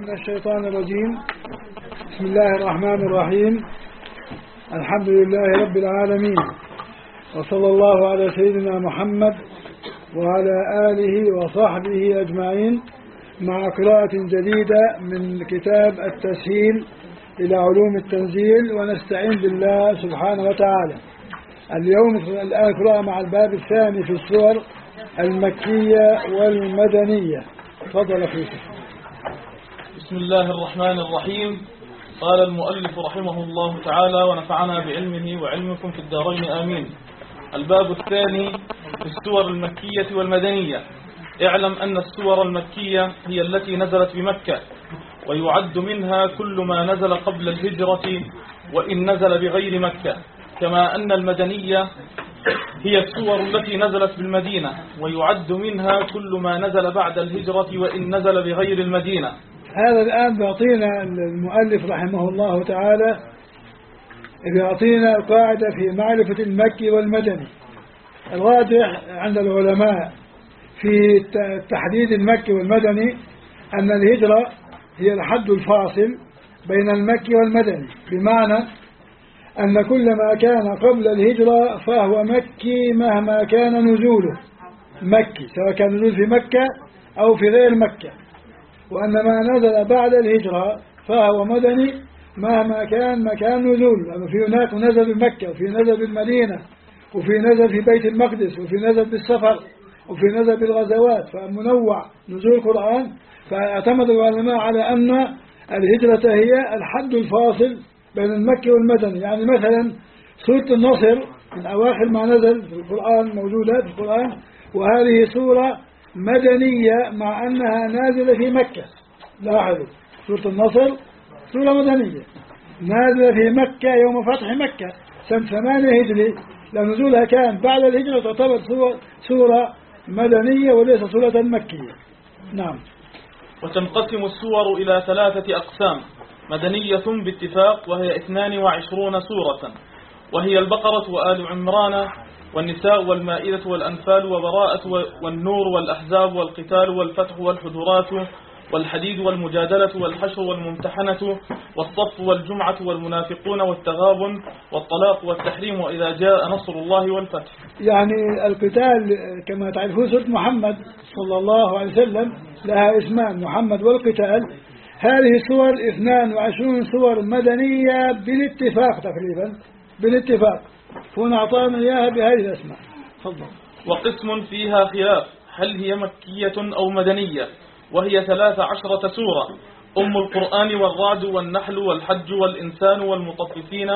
من الشيطان الرجيم. بسم الله الرحمن الرحيم. الحمد لله رب العالمين، وصلى الله على سيدنا محمد وعلى آله وصحبه أجمعين، مع قراءة جديدة من كتاب التسهيل إلى علوم التنزيل، ونستعين بالله سبحانه وتعالى. اليوم الآن قراءة مع الباب الثاني في السور المكية والمدنية. تفضل أخيك. بسم الله الرحمن الرحيم. قال المؤلف رحمه الله تعالى ونفعنا بعلمه وعلمكم في الدارين آمين. الباب الثاني في السور المكية والمدنية. اعلم أن السور المكية هي التي نزلت بمكة، ويعد منها كل ما نزل قبل الهجرة وإن نزل بغير مكة، كما أن المدنية هي السور التي نزلت بالمدينة، ويعد منها كل ما نزل بعد الهجرة وإن نزل بغير المدينة. هذا الآن بيعطينا المؤلف رحمه الله تعالى، بيعطينا قاعدة في معرفة المكي والمدني. الراجح عند العلماء في تحديد المكي والمدني أن الهجرة هي الحد الفاصل بين المكي والمدني، بمعنى أن كل ما كان قبل الهجرة فهو مكي مهما كان نزوله مكي، سواء كان نزول في مكة أو في غير مكة، وأن ما نزل بعد الهجرة فهو مدني مهما كان مكان نزوله. أما في هناك نزل بمكة، وفي نزل بالمدينة، وفي نزل في بيت المقدس، وفي نزل بالسفر، وفي نزل بالغزوات، فمنوع نزول القرآن. فاعتمد العلماء على أن الهجرة هي الحد الفاصل بين المكي والمدني. يعني مثلا سورة النصر من أواخر ما نزل في القرآن، موجودة في القرآن، وهذه سورة مدنية مع أنها نازلة في مكة. لاحظوا، سورة النصر سورة مدنية نازلة في مكة يوم فتح مكة سنة 8 هجري، لأن نزولها كان بعد الهجرة، تعتبر سورة مدنية وليس سورة مكية. نعم. وتنقسم السور إلى 3 أقسام: مدنية باتفاق وهي 22 سورة، وهي البقرة وآل عمران والنساء والمائدة والأنفال وبراءة والنور والأحزاب والقتال والفتح والحجرات والحديد والمجادلة والحشر والممتحنة والصف والجمعة والمنافقون والتغابن والطلاق والتحريم وإذا جاء نصر الله والفتح. يعني القتال كما تعرفون سورة محمد صلى الله عليه وسلم لها اسمان، محمد والقتال. هذه السور 22 سور مدنية بالاتفاق، تقريبا بالاتفاق، هنا أعطانا إياها بهذه الأسماء. تفضل. وقسم فيها خلاف، هل هي مكية أو مدنية، وهي 13 سورة: أم القرآن والرعد والنحل والحج والإنسان والمطففين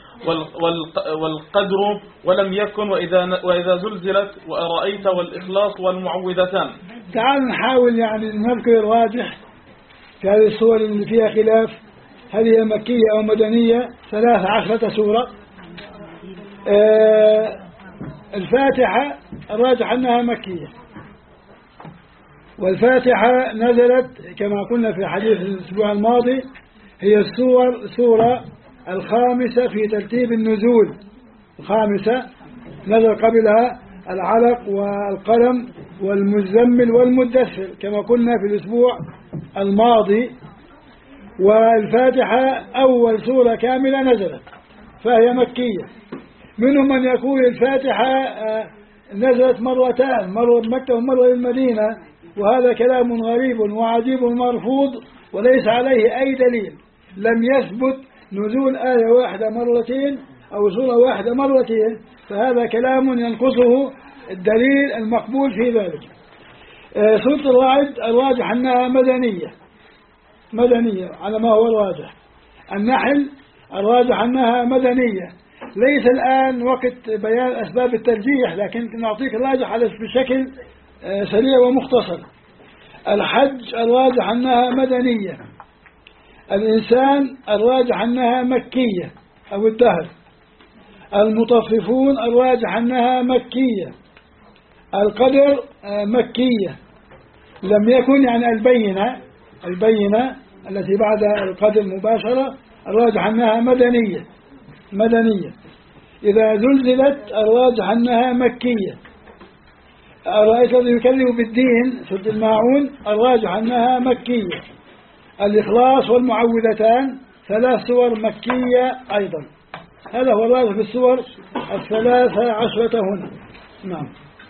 والقدر ولم يكن وإذا زلزلت وأرأيت والإخلاص والمعوذتان. تعالوا نحاول يعني نذكر الراجح في هذه السور اللي فيها خلاف، هل هي مكية أو مدنية. 13 سورة. الفاتحة الراجح أنها مكية، والفاتحة نزلت كما قلنا في حديث الأسبوع الماضي، هي السورة الخامسة في ترتيب النزول، الخامسة. نزل قبلها العلق والقلم والمزمل والمدثر كما قلنا في الأسبوع الماضي. والفاتحة أول سورة كاملة نزلت، فهي مكية. منهم من يقول الفاتحة نزلت مرتان، مرة بمكة ومرة بالمدينة، وهذا كلام غريب وعجيب مرفوض وليس عليه أي دليل. لم يثبت نزول آية واحدة مرتين أو سورة واحدة مرتين، فهذا كلام ينقصه الدليل المقبول في ذلك. سورة الرعد الراجح أنها مدنية على ما هو الراجح. النحل الراجح أنها مدنية. ليس الآن وقت بيان أسباب الترجيح، لكن نعطيك الراجح بشكل سريع ومختصر. الحج الراجح أنها مدنية. الإنسان الراجح أنها مكية أو الدهر. المطففون الراجح أنها مكية. القدر مكية. لم يكن يعني البينة التي بعد القدر مباشرة الراجح أنها مدنية. إذا زلزلت الراجح أنها مكية. أرأيت الذي يكلم بالدين سورة الماعون الراجح أنها مكية. الإخلاص والمعوذتان 3 سور مكية أيضا. هذا هو الواضح في السور 13 هنا. نعم.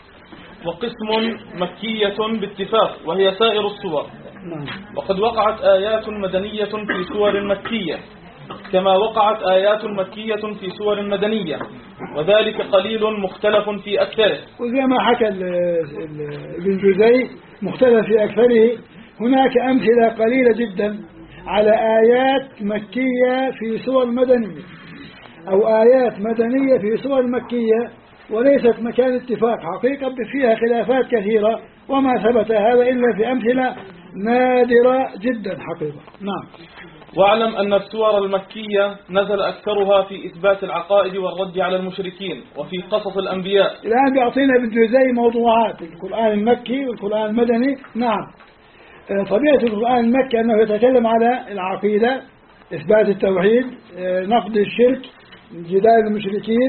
وقسم مكية باتفاق وهي سائر السور. نعم. وقد وقعت آيات مدنية في سور مكية كما وقعت آيات مكية في سور مدنية، وذلك قليل مختلف في أكثره. وزي ما حكى ابن جزي مختلف في أكثره. هناك أمثلة قليلة جدا على آيات مكية في سور مدنية أو آيات مدنية في سور مكية، وليست مكان اتفاق حقيقة، فيها خلافات كثيرة، وما ثبت هذا إلا في أمثلة نادرة جدا حقيقة. نعم. واعلم أن السور المكية نزل أكثرها في إثبات العقائد والرد على المشركين وفي قصص الأنبياء. الآن بيعطينا ابن جزي موضوعات القرآن المكي والقرآن المدني. نعم. طبيعة القرآن المكي أنه يتكلم على العقيدة، إثبات التوحيد، نقد الشرك، جدال المشركين،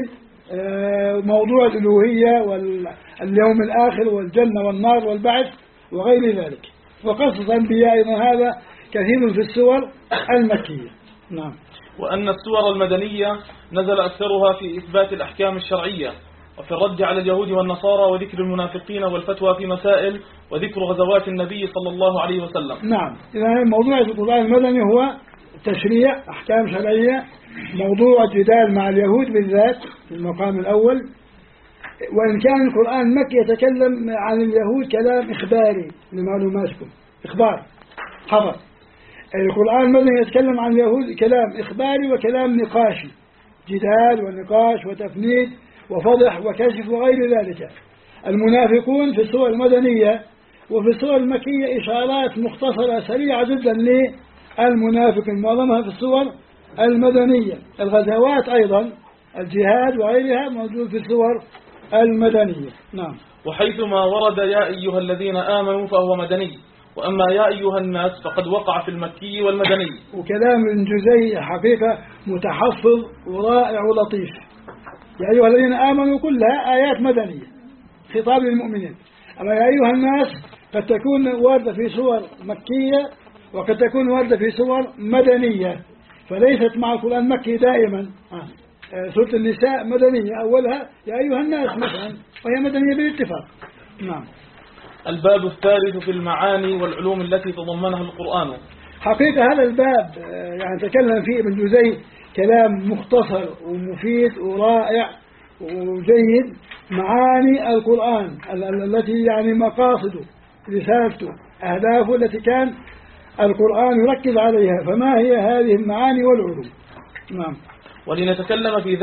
موضوع الألوهية واليوم الآخر والجنة والنار والبعث وغير ذلك، وقصص أنبياء هذا كثير في السور المكية. نعم. وأن السور المدنية نزل أكثرها في إثبات الأحكام الشرعية وفي الرد على اليهود والنصارى وذكر المنافقين والفتوى في مسائل وذكر غزوات النبي صلى الله عليه وسلم. نعم. إذا موضوع القرآن المدني هو تشريع أحكام شرعية، موضوع جدال مع اليهود بالذات في المقام الأول، وإن كان القرآن المكي يتكلم عن اليهود كلام إخباري لمعلوماتكم، إخبار خبر. القرآن المدني يتكلم عن اليهود كلام إخباري وكلام نقاشي، جدال ونقاش وتفنيد وفضح وكشف وغير ذلك. المنافقون في السور المدنية وفي السور المكية إشارات مختصرة سريعة جدا للمنافق، معظمها في السور المدنية. الغزوات أيضا، الجهاد وغيرها موجود في السور المدنية. نعم. وحيثما ورد يا أيها الذين آمنوا فهو مدني، وأما يا أيها الناس فقد وقع في المكي والمدني. وكلام ابن جزي حقيقة متحفظ ورائع ولطيف. يا أيها الذين آمنوا كلها آيات مدنية خطاب للمؤمنين، أما يا أيها الناس قد تكون واردة في سور مكية وقد تكون واردة في سور مدنية، فليست مع القرآن المكي دائما. سورة النساء مدنية أولها يا أيها الناس مثلا، وهي مدنية بالاتفاق. نعم. الباب الثالث في المعاني والعلوم التي تضمنها القرآن. حقيقة هذا الباب يعني تكلم فيه ابن جزي كلام مختصر ومفيد ورائع وجيد. معاني القرآن التي يعني مقاصده، رسالته، أهدافه التي كان القرآن يركز عليها، فما هي هذه المعاني والعلوم؟ نعم. ولنتكلم في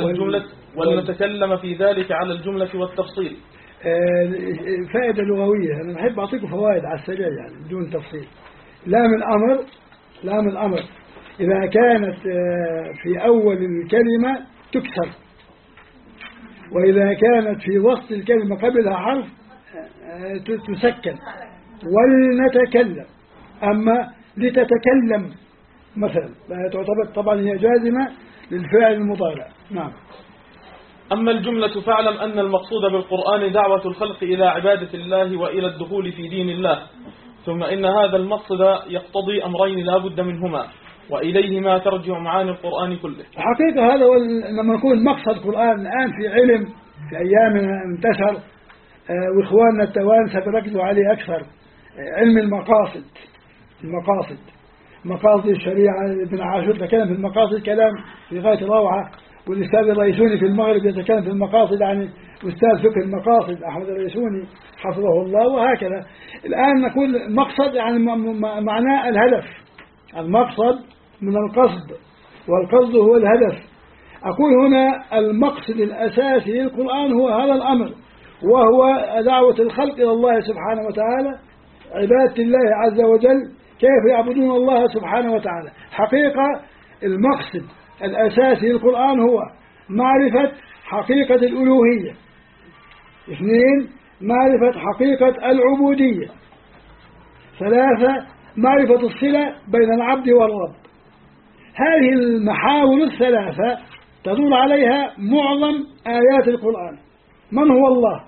ذلك على الجملة والتفصيل. فائدة لغوية، أنا بحب أعطيكم فوائد على السريع يعني بدون تفصيل. لام الأمر إذا كانت في أول الكلمة تكسر، وإذا كانت في وسط الكلمة قبلها حرف تسكن. ولنتكلم، أما لتتكلم مثلا تعتبر طبعا هي جازمة للفعل المضارع. نعم. أما الجملة فاعلم أن المقصود بالقرآن دعوة الخلق إلى عبادة الله وإلى الدخول في دين الله، ثم إن هذا المقصد يقتضي أمرين لا بد منهما، وإليهما ترجع معاني القرآن كله. حقيقة هذا لما يكون مقصد القرآن الآن في علم في أيامنا انتشر، وإخواننا التوانسة بركزوا عليه أكثر، علم المقاصد. مقاصد الشريعة، ابن عاشور تكلم في المقاصد كلام في غاية الروعة، والأستاذ الرئيسوني في المغرب يتكلم في المقاصد، يعني أستاذ فقه المقاصد أحمد الرئيسوني حفظه الله، وهكذا. الآن نقول مقصد يعني معناه الهدف، المقصد من القصد، والقصد هو الهدف. أقول هنا المقصد الأساسي للقرآن هو هذا الأمر، وهو دعوة الخلق إلى الله سبحانه وتعالى، عبادة الله عز وجل، كيف يعبدون الله سبحانه وتعالى. حقيقة المقصد الأساسي للقرآن هو معرفة حقيقة الألوهية. 2 معرفة حقيقة العبودية. 3 معرفة الصلة بين العبد والرب. هذه المحاور الثلاثة تدور عليها معظم آيات القرآن. من هو الله؟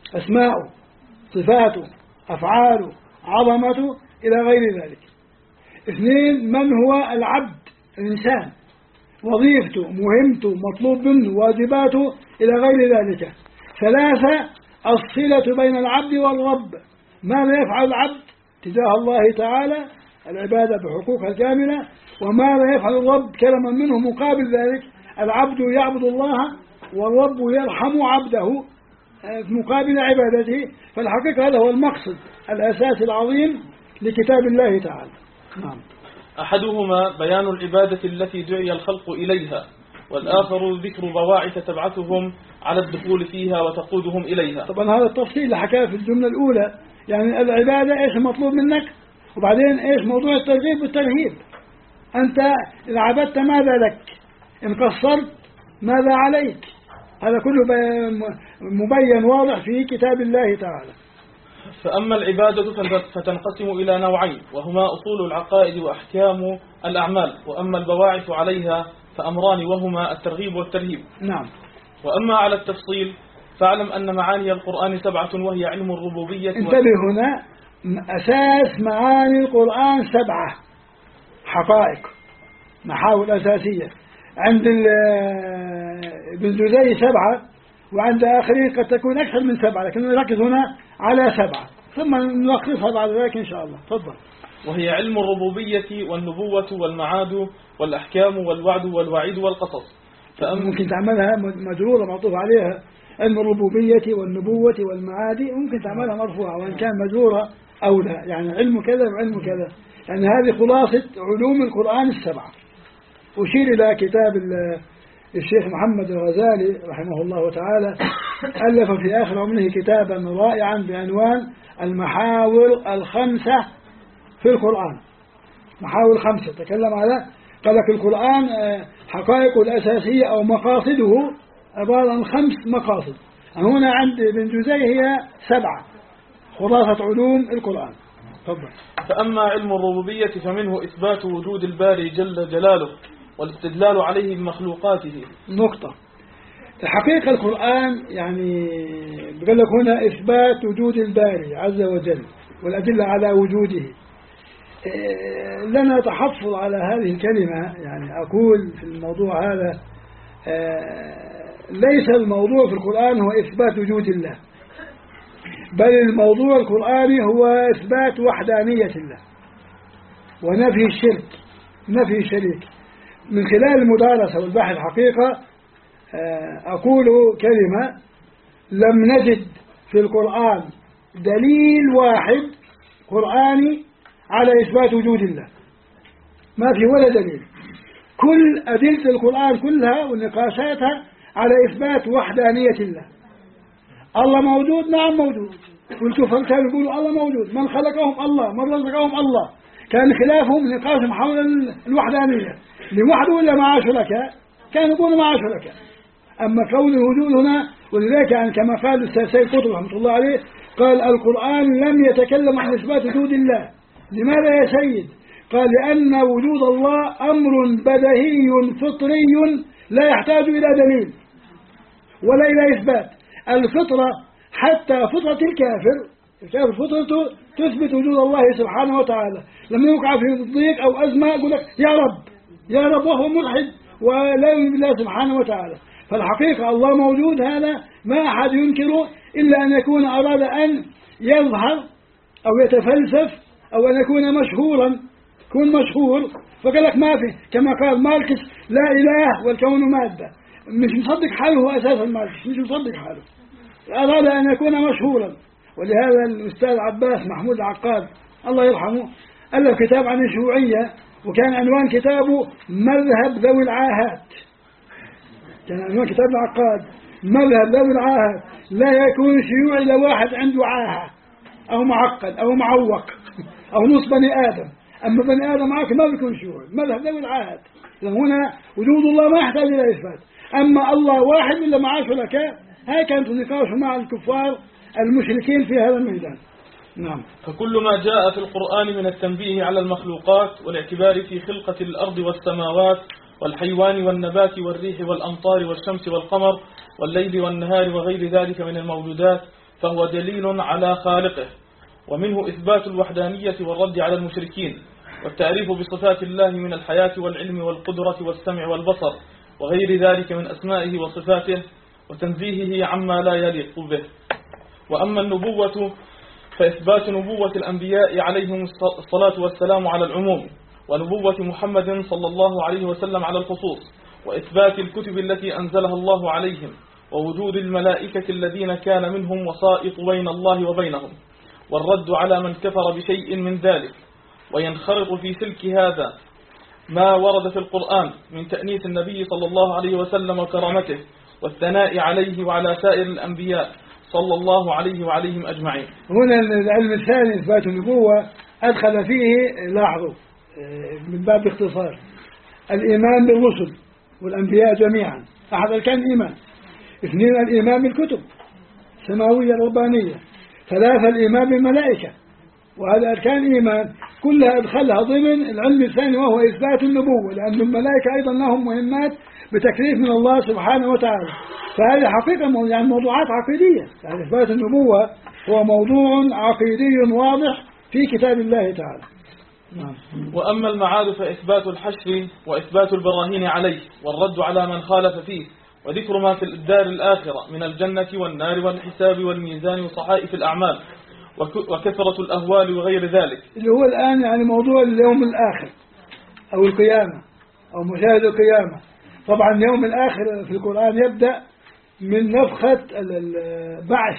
أسماؤه، صفاته، أفعاله، عظمته، إلى غير ذلك. اثنين، من هو العبد الإنسان، وظيفته، مهمته، مطلوب منه، واجباته إلى غير ذلك. ثلاثة، الصلة بين العبد والرب، ماذا يفعل العبد تجاه الله تعالى العبادة بحقوقها الكاملة، وماذا يفعل الرب كرما منه مقابل ذلك. العبد يعبد الله والرب يرحم عبده مقابل عبادته. فالحقيقة هذا هو المقصد الأساسي العظيم لكتاب الله تعالى. نعم. أحدهما بيان العبادة التي دعي الخلق إليها، والآخر ذكر بواعث تبعثهم على الدخول فيها وتقودهم إليها. طبعا هذا التفصيل اللي حكاه في الجملة الأولى، يعني العبادة إيش المطلوب منك، وبعدين إيش موضوع الترغيب والترهيب. أنت إذا عبدت ماذا لك، إن قصرت ماذا عليك. هذا كله مبين واضح في كتاب الله تعالى. فأما العبادة فتنقسم إلى نوعين، وهما أصول العقائد وأحكام الأعمال، وأما البواعث عليها فأمران، وهما الترغيب والترهيب. نعم. وأما على التفصيل فاعلم أن معاني القرآن 7، وهي علم الربوبية. انتبه هنا، أساس معاني القرآن 7 حقائق، محاور أساسية. عند ابن جزي 7، وعند آخرين قد تكون أكثر من 7، لكن نركز هنا على 7 ثم نلخصها بعد ذلك إن شاء الله. تفضل. وهي علم الربوبية والنبوة والمعاد والأحكام والوعد والوعيد والقصص. ممكن تعملها مجرورة معطوف عليها، علم الربوبية والنبوة والمعاد، ممكن تعملها مرفوعة وإن كان مجرورة أولى، يعني علم كذا وعلم كذا. يعني هذه خلاصة علوم القرآن 7. أشير إلى كتاب الشيخ محمد الغزالي رحمه الله تعالى، ألف في آخر عمره كتابا رائعا بعنوان المحاور 5 في القرآن. محاور 5 تكلم على، قال لك القرآن حقائقه الأساسية أو مقاصده عبارة عن 5 مقاصد. هنا عند ابن جزي هي 7 خلاصة علوم القرآن. تفضل. فأما علم الربوبية فمنه إثبات وجود الباري جل جلاله والاستدلال عليه بمخلوقاته. نقطة. الحقيقة القرآن يعني بيقول لك هنا إثبات وجود الباري عز وجل والأدلة على وجوده. لنا تحفظ على هذه الكلمة، يعني أقول في الموضوع هذا ليس الموضوع في القرآن هو إثبات وجود الله، بل الموضوع القرآني هو إثبات وحدانية الله ونفي الشرك، نفي الشريك. من خلال المدارسة والبحث حقيقة أقول كلمة، لم نجد في القرآن دليل واحد قرآني على إثبات وجود الله، ما في ولا دليل. كل أدلة القرآن كلها ونقاشاتها على إثبات وحدانية الله. الله موجود، نعم موجود، والكفر كانوا يقولوا الله موجود، من خلقهم الله، من رزقهم الله. كان خلافهم نقاشهم حول الوحدانية، لوحده ولا مع شركاء، كانوا يقولوا مع شركاء. أما قول الوجود هنا، ولذلك يعني كما قال الأستاذ سيد قطب رحمة الله عليه، قال القرآن لم يتكلم عن إثبات وجود الله. لماذا يا سيد؟ قال لأن وجود الله أمر بديهي فطري لا يحتاج إلى دليل ولا إلى إثبات. الفطرة حتى فطرة الكافر فطرته تثبت وجود الله سبحانه وتعالى. لما يوقع في ضيق أو أزمة يقول لك يا رب يا رب، وهو ملحد ولا يؤمن بالله سبحانه وتعالى. فالحقيقة الله موجود، هذا ما أحد ينكره إلا أن يكون أراد أن يظهر أو يتفلسف أو أن يكون مشهورا، يكون مشهور. فقال لك ما في، كما قال ماركس لا إله والكون مادة. مش مصدق حاله هو أساسا ماركس، مش مصدق حاله، أراد أن يكون مشهورا. ولهذا الأستاذ عباس محمود العقاد الله يرحمه ألف كتاب عن الشيوعية، وكان عنوان كتابه مذهب ذوي العاهات. كان عنوان كتاب العقاد مذهب ذوي العاهات. لا يكون شيوعي إلا واحد عنده عاهة أو معقد أو معوق أو نص بني آدم، أما بني آدم معك ما بيكون شيوعي. مذهب ذوي العاهات. هنا وجود الله ما يحتاج إلى إثبات، أما الله واحد إلا معاه شركاء. هاي كانت النقاش مع الكفار المشركين في هذا الميدان. نعم. فكل ما جاء في القرآن من التنبيه على المخلوقات والاعتبار في خلقة الأرض والسماوات والحيوان والنبات والريح والأمطار والشمس والقمر والليل والنهار وغير ذلك من الموجودات فهو دليل على خالقه، ومنه إثبات الوحدانية والرد على المشركين، والتعريف بصفات الله من الحياة والعلم والقدرة والسمع والبصر وغير ذلك من أسمائه وصفاته، وتنزيهه عما لا يليق به. وأما النبوة فإثبات نبوة الأنبياء عليهم الصلاة والسلام على العموم، ونبوة محمد صلى الله عليه وسلم على الخصوص، وإثبات الكتب التي أنزلها الله عليهم، ووجود الملائكة الذين كان منهم وسائط بين الله وبينهم، والرد على من كفر بشيء من ذلك. وينخرط في سلك هذا ما ورد في القرآن من تأنيث النبي صلى الله عليه وسلم وكرامته، والثناء عليه وعلى سائر الأنبياء صلى الله عليه وعليهم أجمعين. هنا العلم الثاني إثبات النبوة أدخل فيه، لاحظوا من باب اختصار، الإيمان بالرسل والأنبياء جميعا، أحد أركان الإيمان. 2 الإيمان بالكتب السماوية الربانية. 3 الإيمان بالملائكة، وهذا أركان إيمان كلها أدخلها ضمن العلم الثاني وهو إثبات النبوة، لأن الملائكة أيضا لهم مهمات بتكليف من الله سبحانه وتعالى. فهذه حقيقة يعني موضوعات عقيدية، يعني إثبات النبوة هو موضوع عقيدي واضح في كتاب الله تعالى. وأما المعاد فإثبات الحشر وإثبات البراهين عليه، والرد على من خالف فيه، وذكر ما في الدار الآخرة من الجنة والنار والحساب والميزان وصحائف الأعمال وكثرة الأهوال وغير ذلك، اللي هو الآن يعني موضوع اليوم الآخر أو القيامة أو مشاهد القيامة. طبعا اليوم الآخر في القرآن يبدأ من نفخة البعث،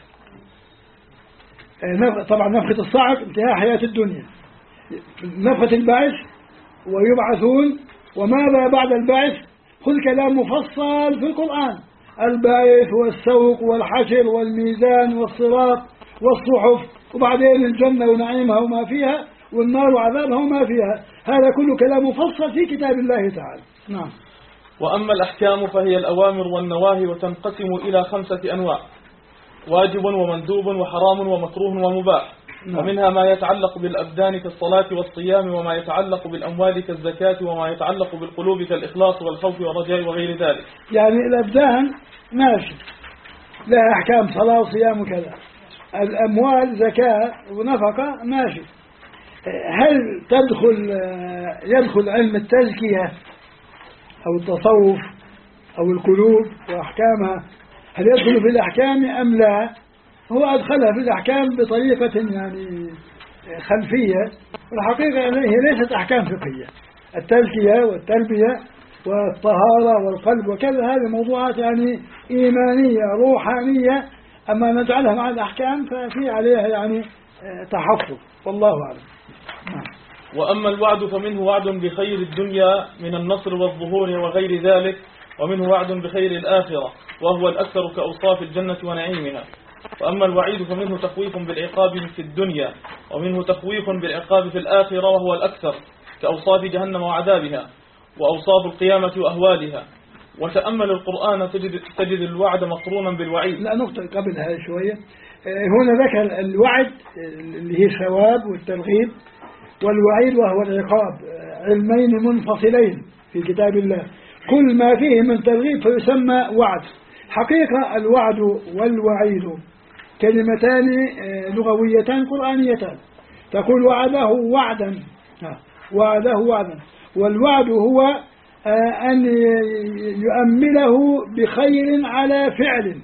طبعا نفخة الصعق انتهاء حياة الدنيا، نفخة البعث ويبعثون وماذا بعد البعث، كل كلام مفصل في القرآن، البعث والسوق والحشر والميزان والصراط والصحف، وبعدين الجنة ونعيمها وما فيها والنار وعذابها وما فيها، هذا كله كلام مفصل في كتاب الله تعالى. نعم. وأما الأحكام فهي الأوامر والنواهي، وتنقسم إلى 5 أنواع: واجب ومندوب وحرام ومكروه ومباح. نعم. ومنها ما يتعلق بالأبدان كالصلاة والصيام، وما يتعلق بالأموال كالزكاة، وما يتعلق بالقلوب كالإخلاص والخوف والرجاء وغير ذلك. يعني الأبدان ماشي لها أحكام، صلاة وصيام وكذا. الأموال زكاة ونفقة ماشي. هل يدخل علم التزكية أو التصوف أو القلوب وأحكامها، هل يدخل في الأحكام أم لا؟ هو أدخلها في الأحكام بطريقة يعني خلفية، والحقيقة هي ليست أحكام فقهية. التزكية والتربية والطهارة والقلب وكذا هذه موضوعات يعني إيمانية روحانية، أما نجعلها مع الأحكام ففي عليها يعني تحفظ، والله أعلم. وأما الوعد فمنه وعد بخير الدنيا من النصر والظهور وغير ذلك، ومنه وعد بخير الآخرة وهو الأكثر كأوصاف الجنة ونعيمها. وأما الوعيد فمنه تخويف بالعقاب في الدنيا، ومنه تخويف بالعقاب في الآخرة وهو الأكثر كأوصاف جهنم وعذابها وأوصاف القيامة وأهوالها. وتأمل القرآن تجد الوعد مقرونا بالوعيد. لا، نقطة قبلها شوية. هنا ذكر الوعد اللي هي الثواب والترغيب، والوعيد وهو العقاب، علمين منفصلين في كتاب الله، كل ما فيه من ترغيب فيسمى وعد. حقيقة الوعد والوعيد كلمتان لغويتان قرآنيتان، تقول وعده وعدا، وعده وعدا، والوعد هو أن يؤمله بخير على فعل،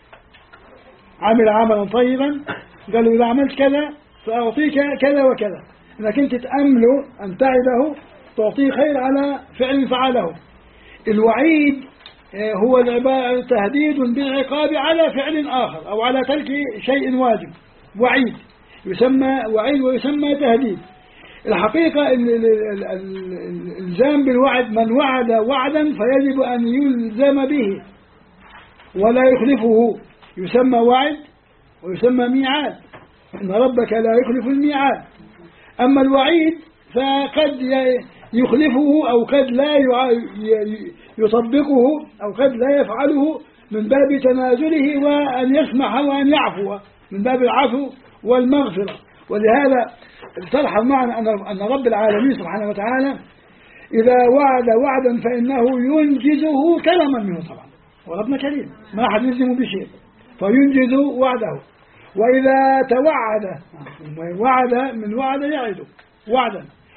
عمل عملا طيبا قالوا إذا عملت كذا سأعطيك كذا وكذا، إنك أنت تأمله أن تعده تعطيه خير على فعل فعله. الوعيد هو العبارة تهديد بالعقاب على فعل آخر أو على ترك شيء واجب، وعيد يسمى وعيد ويسمى تهديد. الحقيقة الإلزام بالوعد، من وعد وعدا فيجب أن يلزم به ولا يخلفه، يسمى وعد ويسمى ميعاد، إن ربك لا يخلف الميعاد. أما الوعيد فقد يخلفه أو قد لا يطبقه أو قد لا يفعله من باب تنازله وأن يسمح وأن يعفو، من باب العفو والمغفرة. ولهذا تلحظ معنا أن رب العالمين سبحانه وتعالى إذا وعد وعدا فإنه ينجزه كرما منه، طبعا وربنا كريم ما أحد يلزم بشيء فينجز وعده. وإذا توعد وعد من وعد يعد وعدا،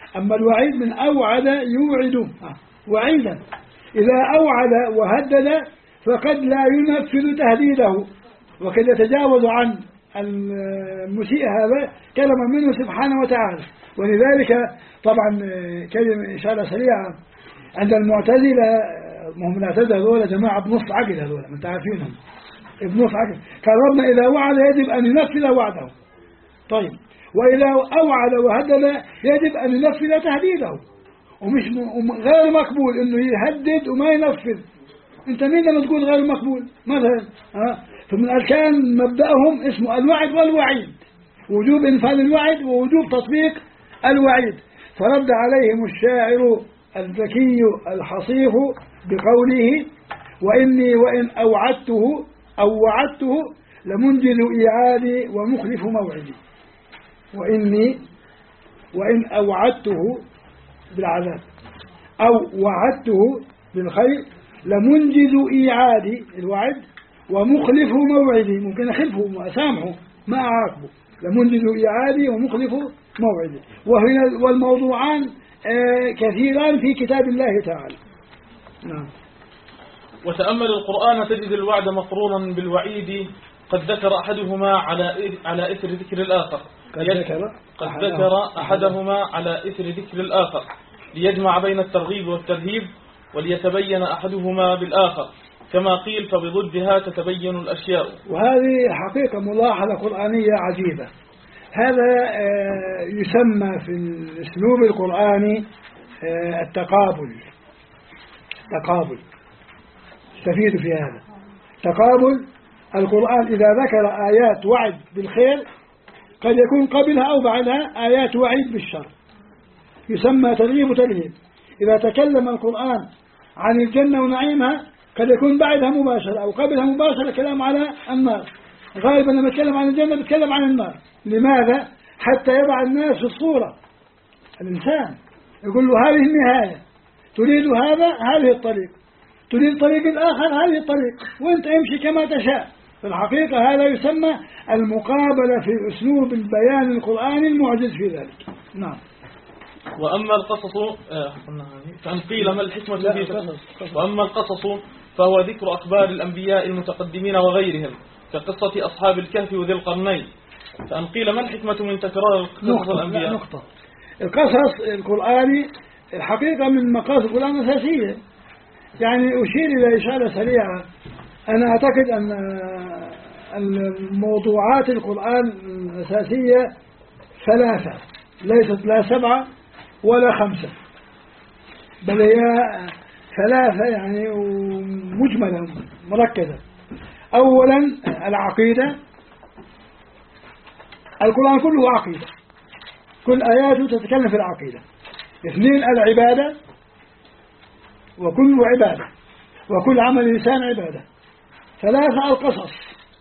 أما الوعيد من أوعد يوعد وعيدا، إذا أوعد وهدد فقد لا ينفذ تهديده وقد يتجاوز عن المسيء هذا كلمة منه سبحانه وتعالى. ولذلك طبعا كلمة إشارة سريعة عند المعتزلة، هم المعتزلة هذول جماعة بنص عقل، هذول ما انت عارفينهم بنص عقل. كان ربنا إذا وعد يجب أن ينفذ وعده، طيب وإذا أوعد وهدد يجب أن ينفذ تهديده، ومش غير مقبول إنه يهدد وما ينفذ. أنت مين لما تقول غير مقبول مثلا؟ فمن أركان مبدأهم اسمه الوعد والوعيد، وجوب إنفاذ الوعد ووجوب تطبيق الوعيد. فرد عليهم الشاعر الذكي الحصيف بقوله: وإني وإن أوعدته أو وعدته لمنجز إيعادي ومخلف موعدي. وإني وإن أوعدته بالعذاب أو وعدته بالخير لمنجز إيعادي الوعد ومخلف موعدي، ممكن أخلفه وأسامحه ما أعاقبه، لمنجز إيعادي ومخلف موعدي. والموضوعان كثيران في كتاب الله تعالى. نعم. وتأمل القرآن تجد الوعد مقرونا بالوعيد، قد ذكر أحدهما على إثر ذكر الآخر. قد ذكر أحدهما على إثر ذكر الآخر ليجمع بين الترغيب والترهيب وليتبين أحدهما بالآخر، كما قيل فبضدها تتبين الأشياء. وهذه حقيقة ملاحظة قرآنية عجيبة. هذا يسمى في الأسلوب القرآني التقابل. استفيد في هذا تقابل. القرآن إذا ذكر آيات وعد بالخير قد يكون قبلها أو بعدها آيات وعيد بالشر، يسمى ترغيب وترهيب. إذا تكلم القرآن عن الجنة ونعيمها قد يكون بعدها مباشرة أو قبلها مباشرة كلام على النار. غالبا لما يتكلم عن الجنة بيتكلم عن النار. لماذا؟ حتى يضع الناس في الصورة. الإنسان يقول له هذه النهاية، تريد هذا هذه الطريق، تريد طريق الآخر هذه الطريق، وانت امشي كما تشاء. في الحقيقة هذا يسمى المقابلة في أسلوب البيان القرآني المعجز في ذلك. نعم. وأما القصص فأن قيل ما الحكمة في وأما القصص فهو ذكر أخبار الأنبياء المتقدمين وغيرهم كقصة أصحاب الكهف وذي القرنين. فأن قيل ما الحكمة من تكرار قصص الأنبياء؟ نقطة. القصص القرآني الحقيقة من مقاصد القرآن الأساسية. يعني أشير إلى إشارة سريعة. أنا أعتقد أن الموضوعات القرآن الأساسية 3، ليست لا 7 ولا 5، بل هي 3 يعني مجملة مركزة. أولا العقيدة. القرآن كله عقيدة، كل آياته تتكلم في العقيدة. 2 العبادة، وكل عبادة وكل عمل لسان عبادة. 3 القصص.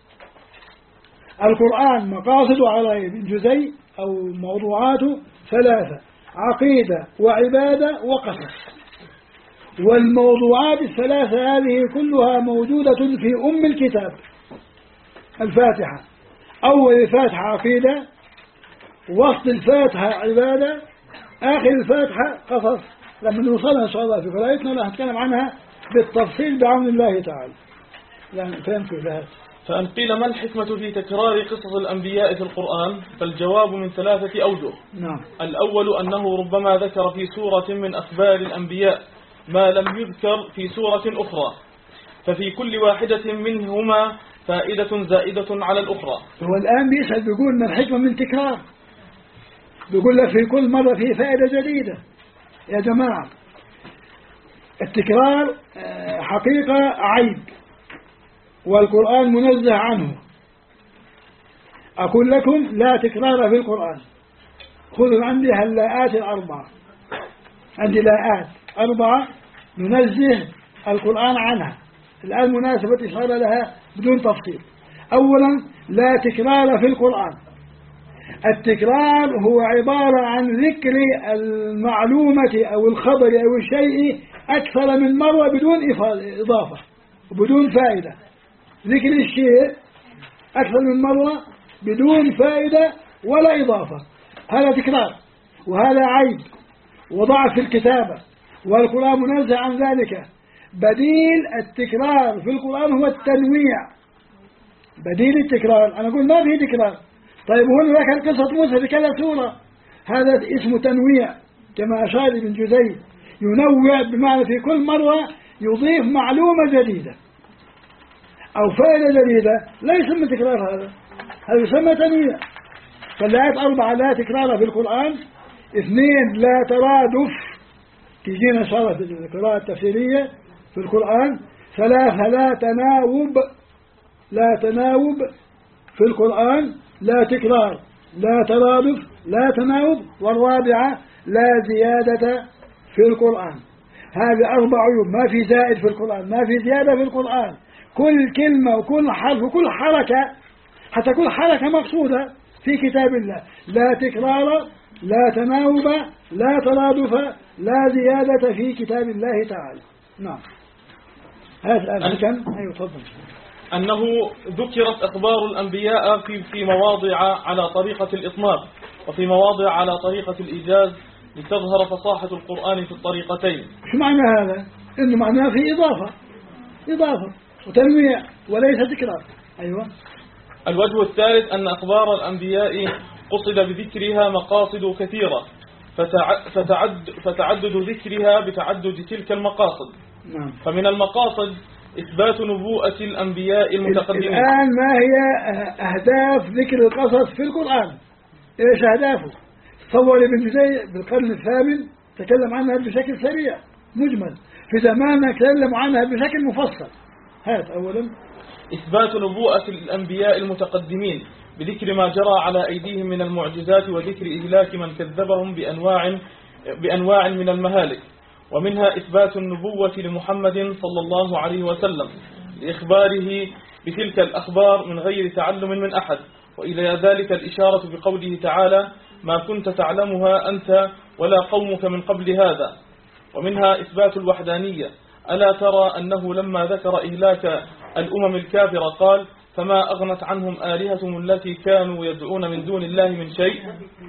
القرآن مقاصده على جزئي أو موضوعاته 3: عقيدة وعبادة وقصص. والموضوعات ال3 هذه كلها موجودة في أم الكتاب الفاتحة. أول الفاتحة عقيدة، وسط الفاتحة عبادة، آخر الفاتحة قصص. لما نوصلها إن شاء الله في قراءتنا راح نتكلم عنها بالتفصيل بعون الله تعالى. يعني فهمت لها. فأن قيل ما الحكمة في تكرار قصص الأنبياء في القرآن؟ فالجواب من 3 أوجه. نعم. الأول أنه ربما ذكر في سورة من أخبار الأنبياء ما لم يذكر في سورة أخرى، ففي كل واحدة منهما فائدة زائدة على الأخرى. هو الآن بيسأل بيقول ما الحكمة من تكرار، بيقول لك في كل مرة في فائدة جديدة. يا جماعة التكرار حقيقة عيب، والقرآن منزه عنه. أقول لكم لا تكرار في القرآن. خذوا عندي هاللاءات 4، عندي لاءات 4 ننزه القرآن عنها. الآن مناسبة إشارة لها بدون تفصيل. أولا لا تكرار في القرآن. التكرار هو عبارة عن ذكر المعلومة أو الخبر أو الشيء أكثر من مرة بدون إضافة وبدون فائدة. ذكر الشيء أكثر من مرة بدون فائدة ولا إضافة، هذا تكرار وهذا عيب. وضعف في الكتابة، والقرآن منزه عن ذلك. بديل التكرار في القرآن هو التنويع. بديل التكرار، أنا أقول ما في تكرار، طيب هنا ذكر قصة موسى في كذا سورة، هذا اسمه تنويع، كما أشار ابن جزي، ينوع بمعنى في كل مرة يضيف معلومة جديدة أو فائدة جديدة، لا يسمى تكرار، هذا يسمى تنويع. فالآيات 4 لا تكرار في القرآن، 2 لا ترادف، تجينا إشارة القراءة التفسيرية في القرآن، 3 لا تناوب في القرآن، لا تكرار، لا ترادف، لا تناوب، والرابعة لا زيادة في القرآن. هذه 4 عيوب، ما في زائد في القرآن، ما في زيادة في القرآن، كل كلمة وكل حرف وكل حركة، حتى كل حركة مقصودة في كتاب الله، لا تكرار، لا تناوب، لا ترادف، لا زيادة في كتاب الله تعالى. نعم. هذا الآن أيوة تفضل. أنه ذكرت أخبار الأنبياء في مواضع على طريقة الإطناب، وفي مواضع على طريقة الإيجاز، لتظهر فصاحة القرآن في الطريقتين. شو معنى هذا؟ إنه معناه في إضافة وتنويع وليس تكرار. أيوة. الوجه الثالث أن أخبار الأنبياء قصد بذكرها مقاصد كثيرة، فتعدد ذكرها بتعدد تلك المقاصد. نعم. فمن المقاصد إثبات نبوءة الأنبياء المتقدمين. الآن ما هي أهداف ذكر القصص في القرآن؟ إيش أهدافه؟ تصور ابن جزي بالقرن الثامن تكلم عنها بشكل سريع مجمل، في زماننا تكلم عنها بشكل مفصل. هذا أولا. إثبات نبوءة الأنبياء المتقدمين بذكر ما جرى على أيديهم من المعجزات، وذكر إهلاك من كذبهم بأنواع من المهالك. ومنها إثبات النبوة لمحمد صلى الله عليه وسلم لإخباره بتلك الأخبار من غير تعلم من أحد، وإلى ذلك الإشارة بقوله تعالى: ما كنت تعلمها أنت ولا قومك من قبل هذا. ومنها إثبات الوحدانية. ألا ترى أنه لما ذكر إهلاك الأمم الكافرة قال: فما أغنت عنهم آلهتهم التي كانوا يدعون من دون الله من شيء.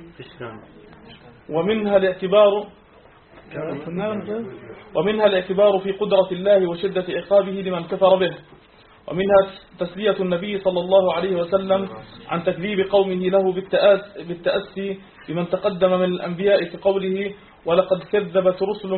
ومنها الاعتبار في قدرة الله وشدة عقابه لمن كفر به. ومنها تسلية النبي صلى الله عليه وسلم عن تكذيب قومه له بالتأسي بمن تقدم من الأنبياء في قوله: ولقد كذبت رسل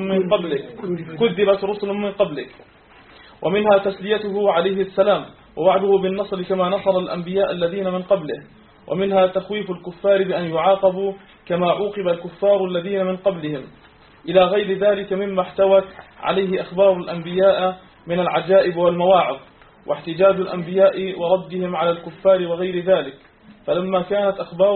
من قبلك. ومنها تسليته عليه السلام ووعده بالنصر كما نصر الأنبياء الذين من قبله. ومنها تخويف الكفار بأن يعاقبوا كما عوقب الكفار الذين من قبلهم، إلى غير ذلك مما احتوت عليه أخبار الأنبياء من العجائب والمواعظ، واحتجاج الأنبياء وردهم على الكفار وغير ذلك. فلما كانت أخبار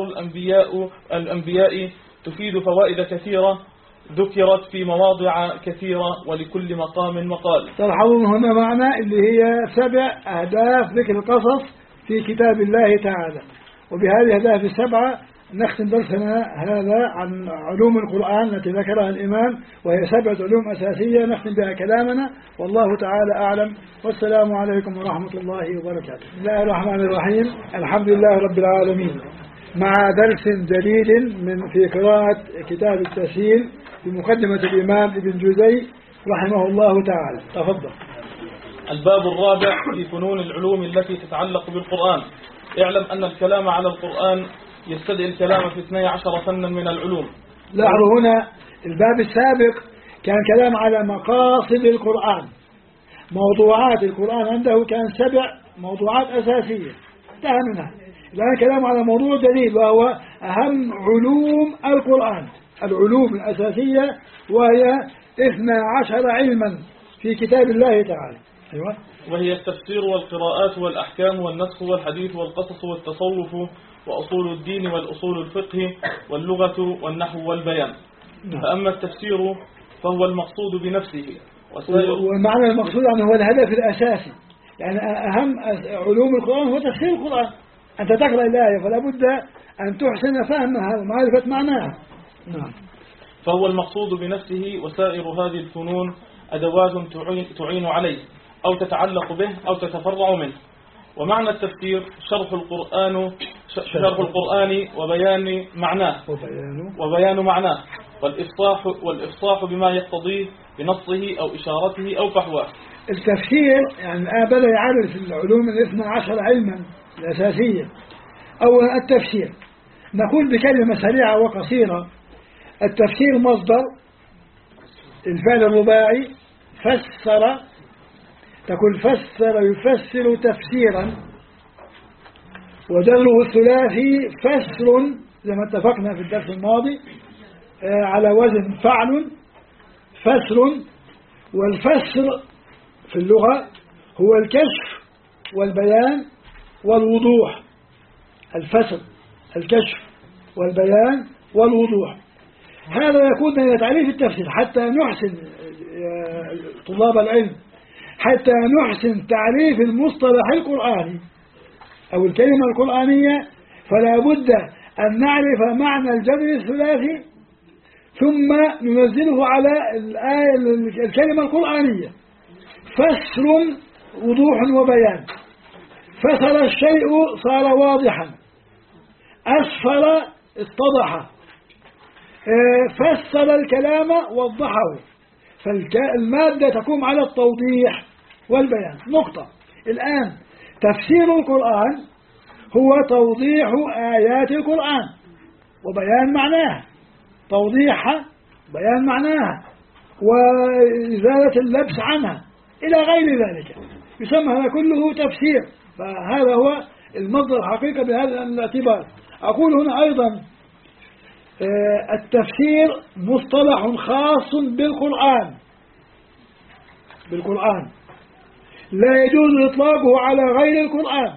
الأنبياء تفيد فوائد كثيرة ذكرت في مواضع كثيرة، ولكل مقام مقال. تلاحظون هنا معنى اللي هي 7 أهداف ذكر القصص في كتاب الله تعالى. وبهذه الأهداف ال7 نختم درسنا هذا عن علوم القرآن التي ذكرها الإمام، وهي 7 علوم أساسية نختم بها كلامنا، والله تعالى أعلم. والسلام عليكم ورحمة الله وبركاته. بسم الله الرحمن الرحيم. الحمد لله رب العالمين، مع درس جديد في قراءة كتاب التسهيل بمقدمة الإمام ابن جزي رحمه الله تعالى. تفضل. الباب الرابع في فنون العلوم التي تتعلق بالقرآن. اعلم أن الكلام على القرآن يستدعي الكلام في 12 فنا من العلوم. لاحظوا هنا الباب السابق كان كلام على مقاصد القرآن، موضوعات القرآن عنده كان 7 موضوعات أساسية انتهى منها. الآن كلام على موضوع جديد وهو أهم علوم القرآن، العلوم الأساسية، وهي 12 علما في كتاب الله تعالى. أيوة. وهي التفسير والقراءات والأحكام والنسخ والحديث والقصص والتصوف وأصول الدين والأصول الفقه واللغة والنحو والبيان. فأما التفسير فهو المقصود بنفسه، ومعنى المقصود عنه هو الهدف الأساسي، يعني أهم علوم القرآن هو تفسير القرآن. أنت تقرأ الآية فلا بد أن تحسن فهمها ومعرفة معناها. نعم. فهو المقصود بنفسه، وسائر هذه الفنون أدوات تعين عليه أو تتعلق به أو تتفرع منه. ومعنى التفسير شرح القرآن وبيان معناه والإفصاح بما يقتضيه بنصه أو إشارته أو فحواه. التفسير يعني الآن بدأ يعرف العلوم الاثنى عشر علما الأساسية. أولا التفسير، نقول بكلمة سريعة وقصيرة: التفسير مصدر الفعل الرباعي فسر، تقول فسر يفسر تفسيرا، وجره الثلاثي فسر زي ما اتفقنا في الدرس الماضي على وزن فعل فسر. والفسر في اللغة هو الكشف والبيان والوضوح. الفسر الكشف والبيان والوضوح. هذا يكون من تعريف التفسير حتى نحسن طلاب العلم، حتى نحسن تعريف المصطلح القرآني أو الكلمة القرآنية، فلا بد أن نعرف معنى الجمع الثلاثي ثم ننزله على الكلمة القرآنية. فسر وضوح وبيان. فسر الشيء صار واضحا، أسفر اتضح، فسر الكلام وضحه. فالمادة تقوم على التوضيح والبيان. نقطة. الآن تفسير القرآن هو توضيح آيات القرآن وبيان معناها، توضيحها بيان معناها وإزالة اللبس عنها إلى غير ذلك، يسمى هذا كله تفسير. فهذا هو المصدر الحقيقي بهذا الاعتبار. أقول هنا أيضا التفسير مصطلح خاص بالقرآن، لا يجوز إطلاقه على غير القرآن،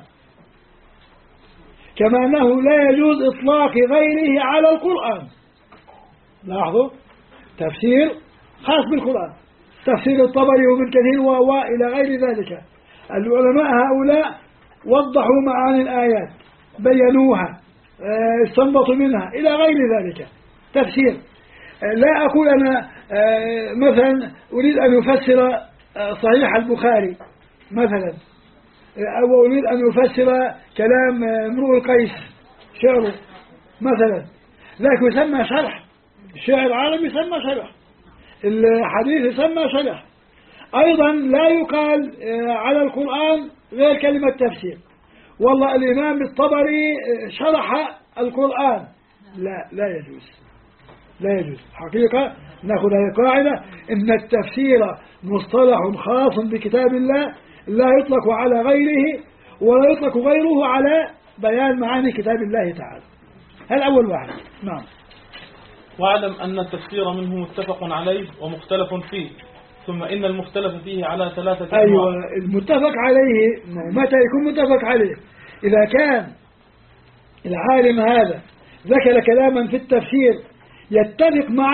كما أنه لا يجوز إطلاق غيره على القرآن. لاحظوا، تفسير خاص بالقرآن، تفسير الطبري وابن كثير وإلى غير ذلك. العلماء هؤلاء وضحوا معاني الآيات، بينوها، استنبطوا منها إلى غير ذلك. تفسير. لا أقول أنا مثلا أريد أن يفسر صحيح البخاري مثلا، أو أريد أن يفسر كلام امرؤ القيس شعره مثلا، لكن يسمى شرح. الشعر العربي يسمى شرح، الحديث يسمى شرح. أيضا لا يقال على القرآن غير كلمة تفسير. والله الإمام الطبري شرح القرآن، لا يجوز، لا يجوز. حقيقة نأخذ هذه القاعدة إن التفسير مصطلح خاص بكتاب الله، لا يطلق على غيره ولا يطلق غيره على بيان معاني كتاب الله تعالى. هذا أول واحد. نعم. واعلم أن التفسير منه متفق عليه ومختلف فيه، ثم إن المختلف فيه على ثلاثة أنواع. أيوة، المتفق عليه متى يكون متفق عليه؟ إذا كان العالم هذا ذكر كلاما في التفسير يتفق مع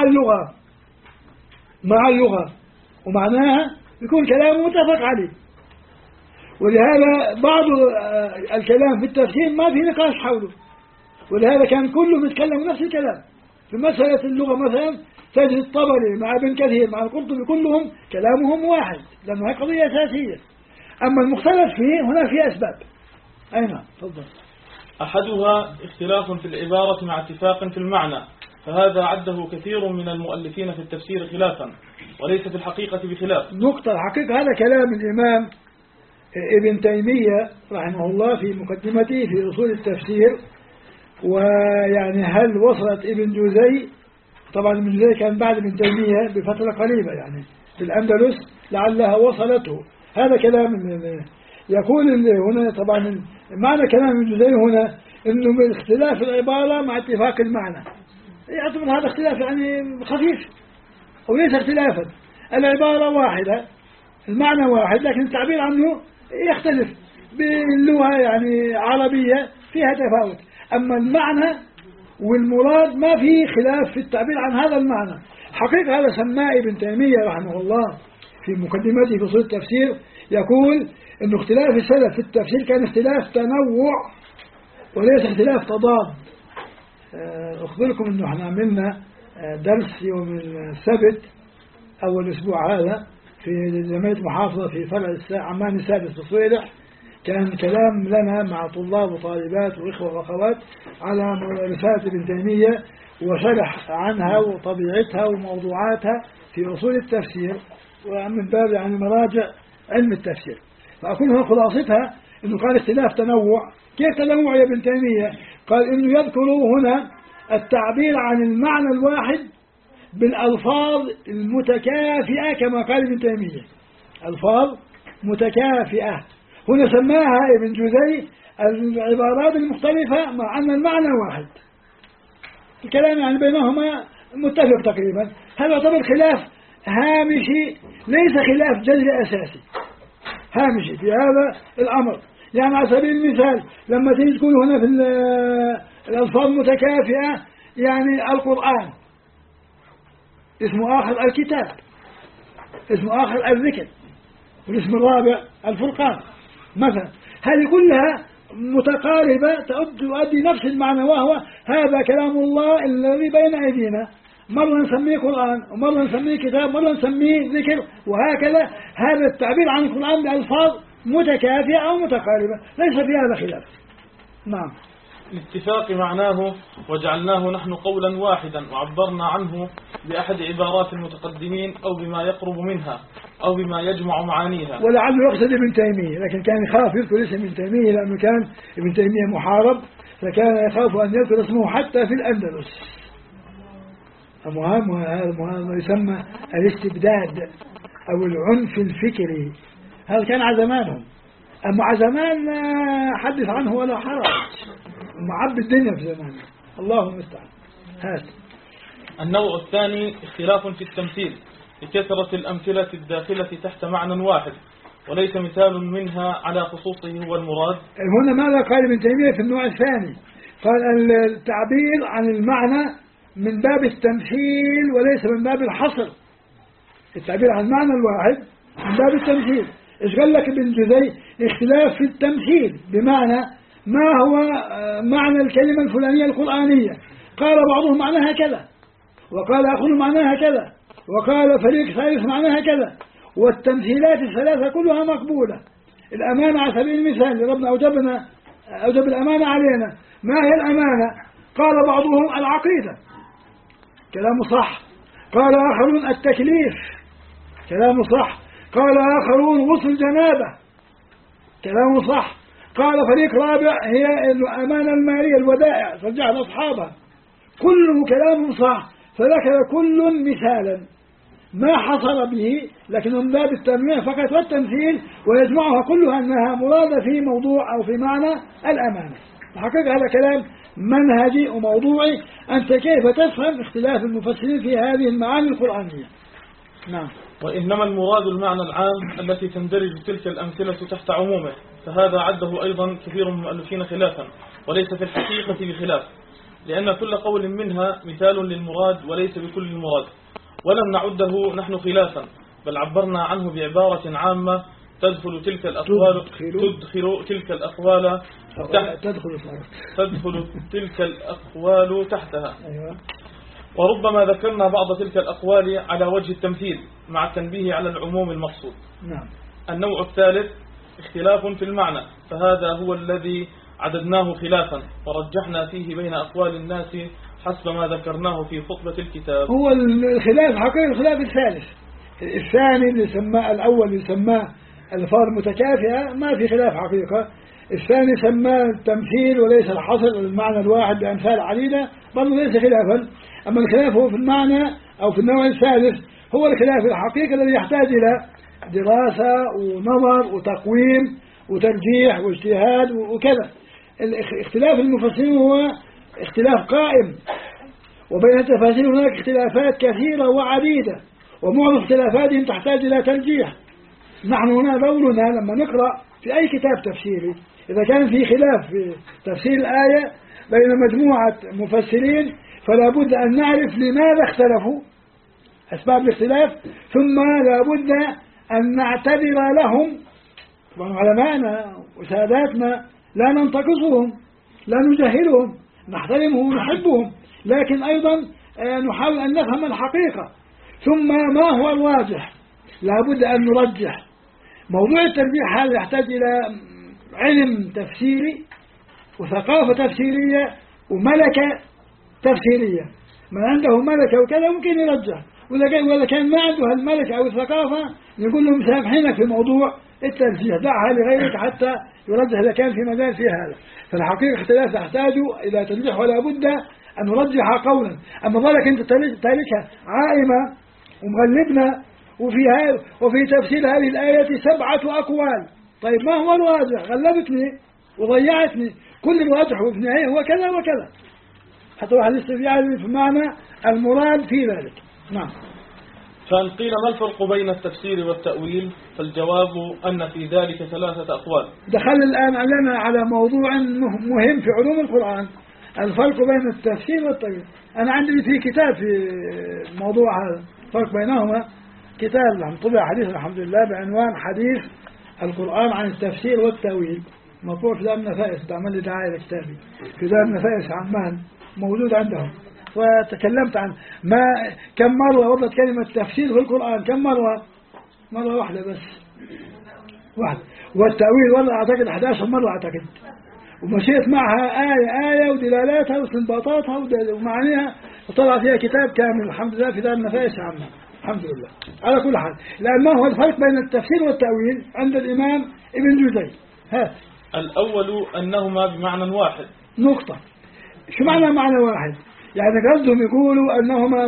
اللغة ومعناها، يكون كلامه متفق عليه. ولهذا بعض الكلام في التفسير ما في نقاش حوله، ولهذا كان كله يتكلم نفس الكلام. في مسألة اللغة مثلا تجد الطبري مع ابن كثير مع القرطبي كلهم كلامهم واحد، لأنها قضية أساسية. أما المختلف فيه هنا في أسباب. أين؟ تفضل. أحدها اختلاف في العبارة مع اتفاق في المعنى، فهذا عده كثير من المؤلفين في التفسير خلافا، وليس في الحقيقة بخلاف. نقطة. الحقيقة هذا كلام الإمام ابن تيمية رحمه الله في مقدمته في أصول التفسير. ويعني هل وصلت ابن جوزي؟ طبعا ابن جوزي كان بعد ابن تيمية بفترة قريبة يعني في الأندلس، لعلها وصلته. هذا كلام يقول هنا. طبعا معنى كلام ابن جوزي هنا انه من اختلاف العبارة مع اتفاق المعنى، يعتبر هذا اختلاف يعني خفيف وليس اختلافا. العبارة واحدة، المعنى واحد، لكن التعبير عنه يختلف باللغة يعني عربية فيها تفاوت. أما المعنى والمراد ما في خلاف في التعبير عن هذا المعنى. حقيقة هذا سماه ابن تيمية رحمه الله في مقدمته في أصول التفسير، يقول إنه اختلاف السلف في التفسير كان اختلاف تنوع وليس اختلاف تضاد. أخبركم إنه احنا عملنا درس يوم السبت أول أسبوع هذا في جمعية محافظة في فرع عمان السادس بصويلح. كان كلام لنا مع طلاب وطالبات وإخوة وأخوات على رسالة ابن تيمية وشرح عنها وطبيعتها وموضوعاتها في أصول التفسير ومن باب يعني مراجع علم التفسير. فأكون هنا خلاصتها إنه قال اختلاف تنوع. كيف تنوع يا ابن تيمية؟ قال إنه يذكر هنا التعبير عن المعنى الواحد بالألفاظ المتكافئة كما قال ابن تيمية، ألفاظ متكافئة. هنا سماها ابن جزي العبارات المختلفة مع أن المعنى واحد. الكلام يعني بينهما متفق تقريبا. هذا يعتبر خلاف هامشي ليس خلاف جذري أساسي، هامشي في هذا الأمر. يعني على سبيل المثال لما تيجي تقول هنا في الألفاظ متكافئة يعني القرآن اسم آخر الكتاب، اسم آخر الذكر، والاسم الرابع الفرقان مثلا. هذه كلها متقاربة تؤدي نفس المعنى، وهو هذا كلام الله الذي بين أيدينا، مرة نسميه قرآن ومرة نسميه كتاب مرة نسميه ذكر وهكذا. هذا التعبير عن القرآن بألفاظ متكافئة أو متقاربة ليس في هذا خلاف. نعم. الاتفاق معناه وجعلناه نحن قولا واحدا وعبرنا عنه بأحد عبارات المتقدمين أو بما يقرب منها أو بما يجمع معانيها. ولعله يقصد ابن تيمية، لكن كان يخاف يذكر اسم ابن تيمية لأنه كان ابن تيمية محارب، فكان يخاف أن يذكر اسمه حتى في الأندلس. هذا يسمى الاستبداد أو العنف الفكري. هذا كان على زمانهم، أما على زمان حدث عنه ولا حرج، معب الدنيا في زمانه. الله المستعان. هذا النوع الثاني اختلاف في التمثيل لكثرة الأمثلة الداخلة تحت معنى واحد وليس مثال منها على خصوصه هو المراد. هنا ماذا قال ابن تيمية في النوع الثاني؟ قال التعبير عن المعنى من باب التمثيل وليس من باب الحصر. التعبير عن المعنى الواحد من باب التمثيل. إيش قال لك ابن جزي؟ اختلاف في التمثيل بمعنى ما هو معنى الكلمة الفلانية القرآنية. قال بعضهم معناها كذا، وقال آخر معناها كذا، وقال فريق ثالث معناها كذا. والتمثيلات الثلاثة كلها مقبولة. الأمانة على سبيل المثال، ربنا أوجب الأمانة علينا. ما هي الأمانة؟ قال بعضهم العقيدة، كلام صح. قال آخرون التكليف، كلام صح. قال آخرون غسل الجنابة، كلام صح. قال فريق رابع هي الأمانة المالية الودائع ترجع لأصحابها، كله كلام صح. فذكر كل مثالا ما حصل به، لكن من باب التنويع فقط والتمثيل، ويجمعها كلها أنها مرادة في موضوع أو في معنى الأمانة. الحقيقة هذا كلام منهجي وموضوعي، أنت كيف تفهم اختلاف المفسرين في هذه المعاني القرآنية. نعم. وإنما المراد المعنى العام التي تندرج تلك الأمثلة تحت عمومه، فهذا عده أيضا كثير من المؤلفين خلافا وليس في الحقيقة بخلاف، لأن كل قول منها مثال للمراد وليس بكل المراد. ولم نعده نحن خلافا، بل عبرنا عنه بعبارة عامة تدخل تلك الأقوال تحتها. أيوة. وربما ذكرنا بعض تلك الأقوال على وجه التمثيل مع التنبيه على العموم المقصود. نعم. النوع الثالث اختلاف في المعنى، فهذا هو الذي عددناه خلافا ورجحنا فيه بين أقوال الناس حسب ما ذكرناه في خطبة الكتاب. هو الخلاف حقيقة الخلاف الثالث. الثاني اللي سماه الأول اللي سماه الألفاظ متكافئة ما في خلاف حقيقة. الثاني سماه التمثيل وليس الحصر المعنى الواحد بأمثال عديدة، برضه ليس خلافا. أما الخلاف هو في المعنى أو في النوع الثالث هو الخلاف الحقيقي الذي يحتاج إلى دراسة ونظر وتقويم وترجيح واجتهاد وكذا. اختلاف المفسرين هو اختلاف قائم، وبين التفاسير هناك اختلافات كثيرة وعديدة، ومعظم اختلافاتهم تحتاج إلى ترجيح. نحن هنا دورنا لما نقرأ في أي كتاب تفسيري إذا كان في خلاف في تفسير الآية بين مجموعة مفسرين فلا بد أن نعرف لماذا اختلفوا، أسباب الاختلاف، ثم لا بد أن نعتذر لهم. طبعا علماءنا وساداتنا لا ننتقصهم لا نجهلهم، نحترمهم ونحبهم، لكن أيضا نحاول أن نفهم الحقيقة. ثم ما هو الواضح لا بد أن نرجح. موضوع الترجيح هذا يحتاج إلى علم تفسيري وثقافة تفسيرية وملكة تفسيرية. من عنده ملكة وكذا ممكن يرجح، وإذا كان ما عنده الملكة أو الثقافة يقول لهم سامحينك في موضوع الترجيح، دعها لغيرك حتى يرجح إذا كان في مجال فيه هذا. فالحقيقة اختلاف تحتاج إلى ترجيح، ولا بد أن نرجح قولا. أما ذلك أنت تاركها عائمة ومغلبنا وفي تفسير هذه الآية 7 أقوال. طيب ما هو الراجح؟ غلبتني وضيعتني، كل الراجح وفي النهاية هو كذا وكذا، حتى واحد يعرف في معنى المراد في ذلك. نعم. فإن قيل ما الفرق بين التفسير والتأويل؟ فالجواب أن في ذلك 3 أقوال. دخل الآن لنا على موضوع مهم في علوم القرآن، الفرق بين التفسير والتأويل. أنا عندي في كتاب في موضوع هذا الفرق بينهما، كتاب طبع حديث الحمد لله بعنوان حديث القرآن عن التفسير والتأويل، مطبوع في دار النفائس، بعمل لي دعاية لكتابي في دار النفائس عمان، موجود عندهم. وتكلمت عن كم مرة وردت كلمة تفسير في القرآن، كم مرة؟ مرة واحدة بس، واحدة. والتأويل ورد أعتقد 11 مرة أعتقد، ومشيت معها آية ودلالاتها واستنباطاتها ومعانيها، وطلع فيها كتاب كامل الحمد لله في دار النفائس عمان، الحمد لله. على كل حال، الآن ما هو الفرق بين التفسير والتأويل عند الإمام ابن جزي؟ هات. الأول أنهما بمعنى واحد. نقطة. شو معنى واحد؟ يعني قصدهم يقولوا أنهما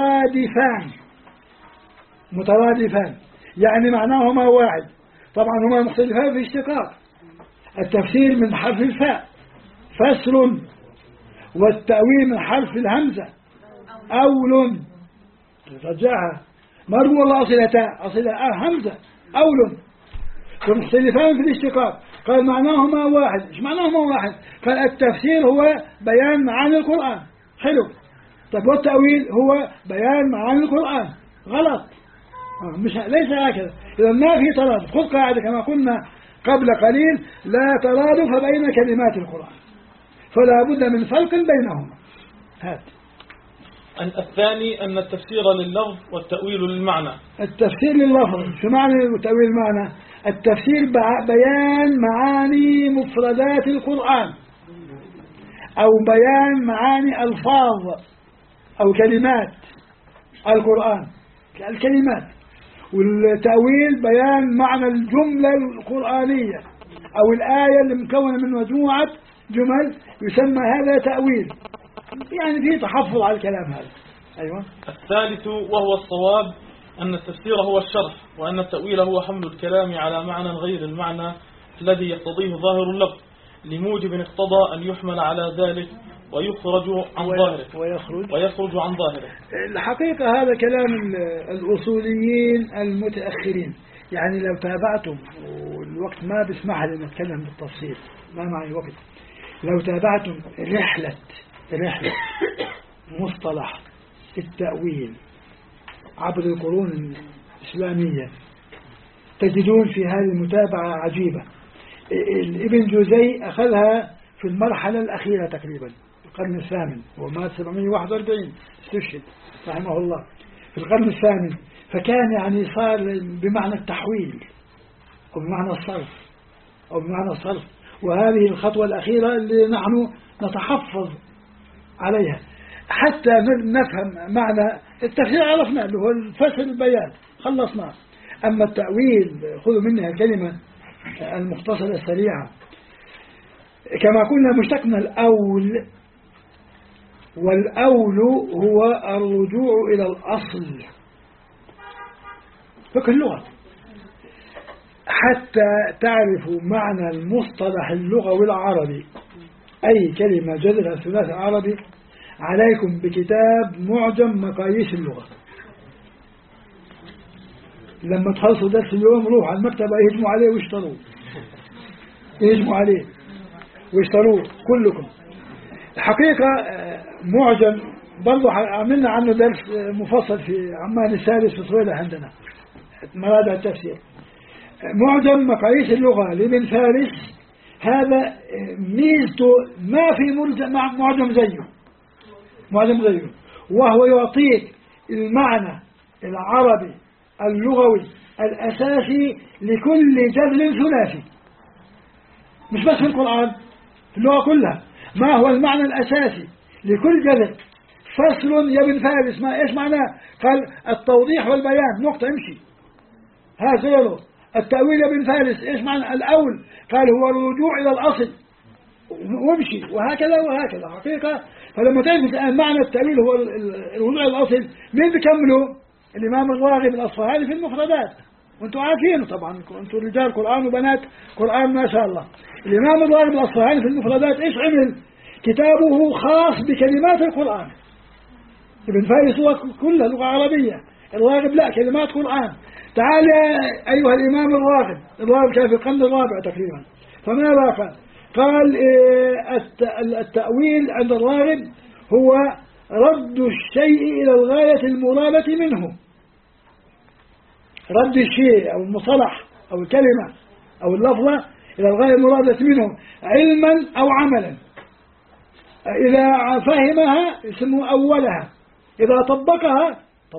مترادفان، يعني معناهما واحد. طبعا هما مختلفان في اشتقاق. التفسير من حرف الفاء فسر، والتأويل من حرف الهمزة أول، رجعها مروا والله أصلة همزة أول، ومختلفان في الاشتقاق. قال معناهما واحد. ايش معناهما واحد؟ قال التفسير هو بيان معاني القرآن، حلو. طيب والتأويل هو بيان معاني القرآن، غلط. ليس هكذا. إذا ما في ترادف. خذ قاعدة كما قلنا قبل قليل، لا ترادف بين كلمات القرآن، فلا بد من فرق بينهما. هات. الثاني أن التفسير لللفظ والتأويل للمعنى. التفسير لللفظ شو معنى والتأويل المعنى؟ التفسير بيان معاني مفردات القرآن، أو بيان معاني ألفاظ أو كلمات القرآن، الكلمات. والتأويل بيان معنى الجملة القرآنية أو الآية اللي مكونة من مجموعة جمل، يسمى هذا تأويل. يعني فيه تحفظ على الكلام هذا. أيوة. الثالث وهو الصواب أن التفسير هو الشرح، وأن التأويل هو حمل الكلام على معنى غير المعنى الذي يقتضيه ظاهر اللفظ، لموجب اقتضى أن يحمل على ذلك ويخرج عن ظاهره ويخرج عن ظاهره. الحقيقة هذا كلام الأصوليين المتأخرين، يعني لو تابعتم، والوقت ما بيسمح لي نتكلم بالتفصيل، ما معي وقت، لو تابعتم رحلة مصطلح التأويل عبر القرون الإسلامية، تجدون في هذه المتابعة عجيبة. ابن جوزي أخذها في المرحلة الأخيرة تقريبا، القرن الثامن، ومات 741 استشهد رحمه الله في القرن الثامن. فكان يعني صار بمعنى التحويل أو بمعنى الصرف وهذه الخطوة الأخيرة اللي نحن نتحفظ عليها حتى نفهم معنى التفسير. عرفنا اللي هو الفسر البيان، خلصنا. أما التأويل خذوا منها الكلمة المختصرة السريعة، كما قلنا مشتق من الأول، والأول هو الرجوع إلى الأصل فكل اللغة. حتى تعرفوا معنى المصطلح اللغوي العربي، أي كلمة جذرها الثلاثي العربي، عليكم بكتاب معجم مقاييس اللغة. لما تخلصوا درس اليوم روح على المكتبة يهجموا عليه ويشتروه كلكم. الحقيقة معجم برضو عملنا عنه درس مفصل في عمان السادس في صويلة عندنا مراجع التفسير. معجم مقاييس اللغة لابن فارس، هذا ميزته ما في معجم زيه، وهو يعطيك المعنى العربي اللغوي الأساسي لكل جذر ثلاثي، مش بس في القرآن، في اللغة كلها. ما هو المعنى الأساسي لكل جذر فصل يا ابن فارس، ما إيش معناه؟ قال التوضيح والبيان، نقطة، امشي. ها سيره التأويل يا ابن فارس، إيش معنى الأول؟ قال هو الرجوع إلى الأصل وامشي، وهكذا وهكذا حقيقة. فلما تعرف معنى التأويل هو الرجوع إلى الأصل، مين بيكمله؟ الإمام الراغب الأصفهاني في المفردات، وانتم عارفينه طبعا، انتم رجال قرآن وبنات قرآن ما شاء الله. الإمام الراغب الأصفهاني في المفردات إيش عمل؟ كتابه خاص بكلمات القرآن. ابن فارس هو كلها لغة عربية، الراغب لا، كلمات قرآن. تعال يا أيها الإمام الراغب كان في القرن الرابع تقريبا، فماذا قال؟ قال التأويل عند الراغب هو رد الشيء إلى الغاية المرادة منه، رد الشيء أو المصطلح أو الكلمة أو اللفظة إلى الغاية المرادة منه علما أو عملا. إذا فهمها اسمه أولها، إذا طبقها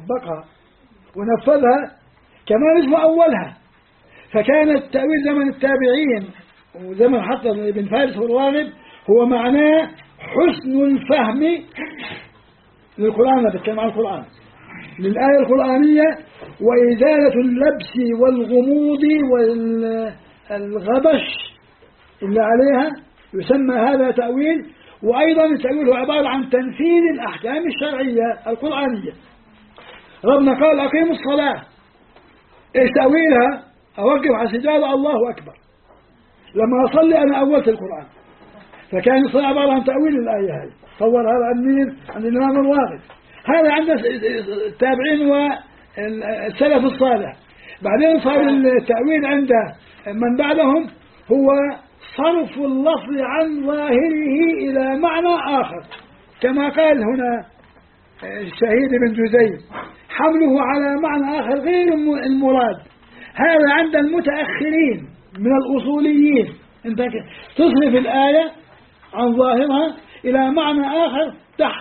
ونفذها كمان اسمه أولها. فكان التأويل زمن التابعين وزمن حتى ابن فارس والراغب هو معناه حسن الفهم للقرآن، بتكلم عن القرآن، للآية القرآنية، وإزالة اللبس والغموض والغبش اللي عليها، يسمى هذا تأويل. وأيضا التأويل هو عبارة عن تنفيذ الأحكام الشرعية القرآنية. ربنا قال أقيموا الصلاة، إيش تأويلها؟ أوقف على السجادة الله أكبر، لما أصلي أنا أولت القرآن. فكان الصلاة عبارة عن تأويل الآية هذه، صور هذا عن الإمام الراغب. هذا عند التابعين والسلف الصالح. بعدين صار التأويل عند من بعدهم هو صرف اللفظ عن ظاهره إلى معنى آخر، كما قال هنا الشهيد بن جزي، حمله على معنى آخر غير المراد. هذا عند المتأخرين من الأصوليين، أنت تصرف الآية عن ظاهرها إلى معنى آخر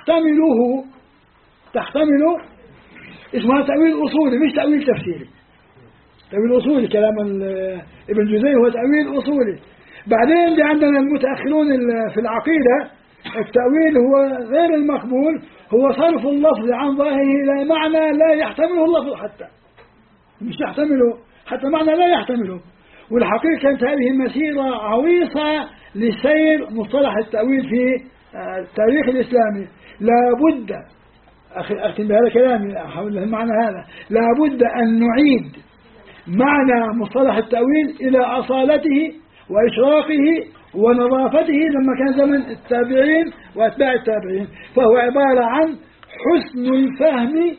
تحتمله اسمها تأويل أصولي مش تأويل تفسيري. تأويل أصولي كلام ابن جزي هو تأويل أصولي. بعدين دي عندنا المتأخرون في العقيدة، التأويل هو غير المقبول، هو صرف اللفظ عن ظاهره إلى معنى لا يحتمله اللفظ، حتى مش يحتمله، حتى معنى لا يحتمله. والحقيقة كانت هذه مسيرة عويصة لسير مصطلح التأويل في التاريخ الإسلامي. لابد أختم بهذا كلامي حول المعنى هذا، لابد أن نعيد معنى مصطلح التأويل إلى أصالته وإشراقه ونظافته لما كان زمن التابعين وأتباع التابعين. فهو عبارة عن حسن الفهم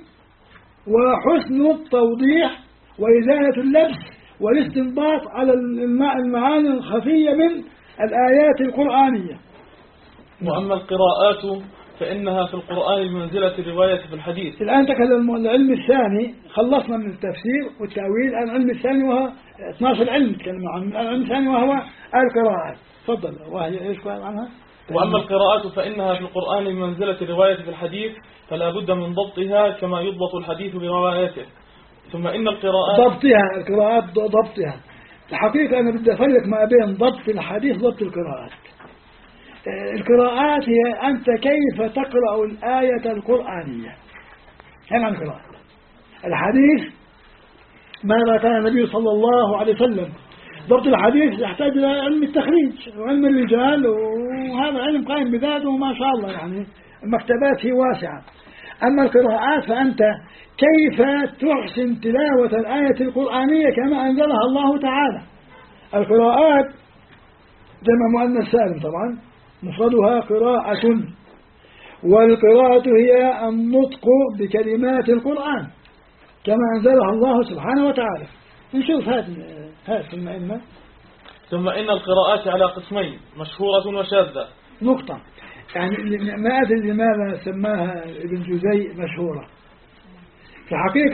وحسن التوضيح وإزالة اللبس والاستنباط على المعاني الخفية من الآيات القرآنية. وأما القراءات فإنها في القرآن بمنزلة الرواية في الحديث. الآن تكلم العلم الثاني، خلصنا من التفسير والتأويل. العلم الثاني وهو 12 علم تكلم عن العلم الثاني وهو القراءات. تفضل. وهي ايش قال عنها؟ وأما القراءات فإنها في القرآن بمنزلة الرواية في الحديث، فلا بد من ضبطها كما يضبط الحديث بروايته. ثم إن القراءات القراءات ضبطها. الحقيقة أنا بدي أفرق ما بين ضبط الحديث وضبط القراءات. القراءات هي أنت كيف تقرأ الآية القرآنية، هذا عن القراءة. الحديث ماذا كان النبي صلى الله عليه وسلم. ضبط الحديث يحتاج إلى علم التخريج وعلم الرجال، وهذا علم قائم بذاته ما شاء الله، يعني المكتبات هي واسعة. أما القراءات فأنت كيف تحسن تلاوة الآية القرآنية كما أنزلها الله تعالى. القراءات جمع مؤنث سالم طبعا، مفردها قراءة، والقراءة هي النطق بكلمات القرآن كما أنزلها الله سبحانه وتعالى. نشوف هذا ثم إن القراءات على قسمين، مشهورة وشاذة. نقطة، يعني ما أدري لماذا سماها ابن جزي مشهورة. في حقيقة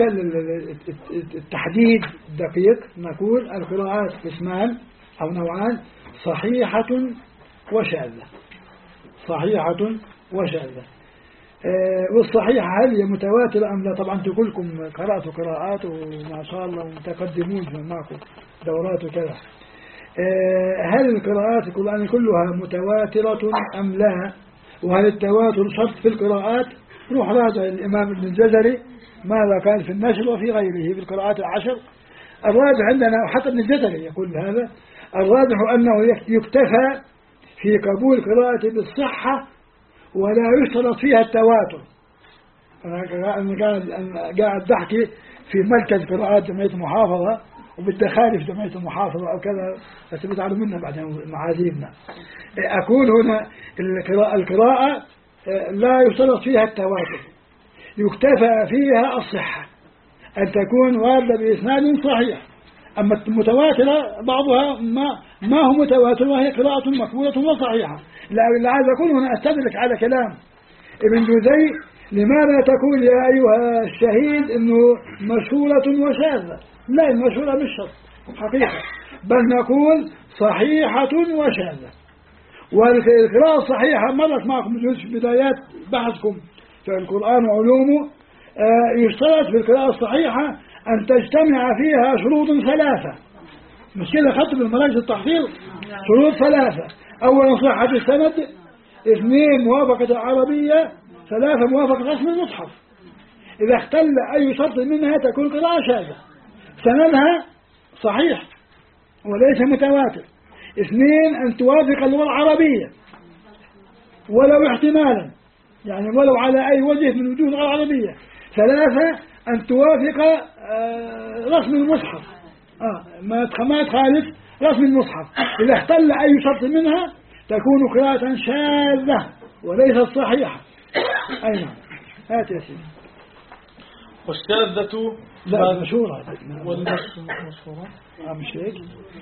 التحديد الدقيق نقول القراءات قسمان أو نوعان، صحيحة وشاذة. صحيحة وشاذة. والصحيحة هل هي متواترة أم لا؟ طبعا كلكم قرأتوا قراءات وما شاء الله متقدمون معكم دورات وكذا. هل القراءات القرآن كلها متواترة أم لا؟ وهل التواتر شرط في القراءات روح راجع الإمام ابن الجزري ماذا كان في النشر وفي غيره في القراءات العشر. الراجح عندنا وحتى ابن الجزري يقول هذا، الراجح أنه يكتفى في قبول قراءة بالصحة ولا يشترط فيها التواتر. أنا قاعد بحكي في مركز قراءات جمعية المحافظة وبالدخالي في جمعية المحافظة أو كذا، بس بتعلم منا بعدين معاذيرنا. أقول هنا القراءة لا يشترط فيها التواتر، يكتفى فيها الصحة، أن تكون واردة بإسناد صحيح. أما المتواترة بعضها ما هو متواتر وهي قراءة مقبولة وصحيحة. لعل أقول هنا أستدرك على كلام ابن جزي، لماذا تقول يا أيها الشهيد إنه مشهورة وشاذة؟ لا، المشهورة مش شرط حقيقة، بل نقول صحيحة وشاذة. والقراءة الصحيحة مرت معكم في بدايات بحثكم في القرآن وعلومه، يشترط في القراءة الصحيحة أن تجتمع فيها شروط ثلاثة. مش كده خدت بالمراكز التحصيل شروط ثلاثة: أولا صحة السند، اثنين موافقة العربية، ثلاثة موافقة رسم المصحف. إذا اختل أي شرط منها تكون قراءة شاذة. سندها صحيح وليس متواتر. اثنين أن توافق اللغة العربية ولو احتمالا، يعني ولو على أي وجه من وجوه اللغة العربية. ثلاثة أن توافق رسم المصحف، ما تخالف رسم المصحف. إذا اختل أي شرط منها تكون قراءة شاذة وليست صحيحة. أي نعم، هات يا سيدي. والشاذة لا المشهورة والمشهورة مش هيك.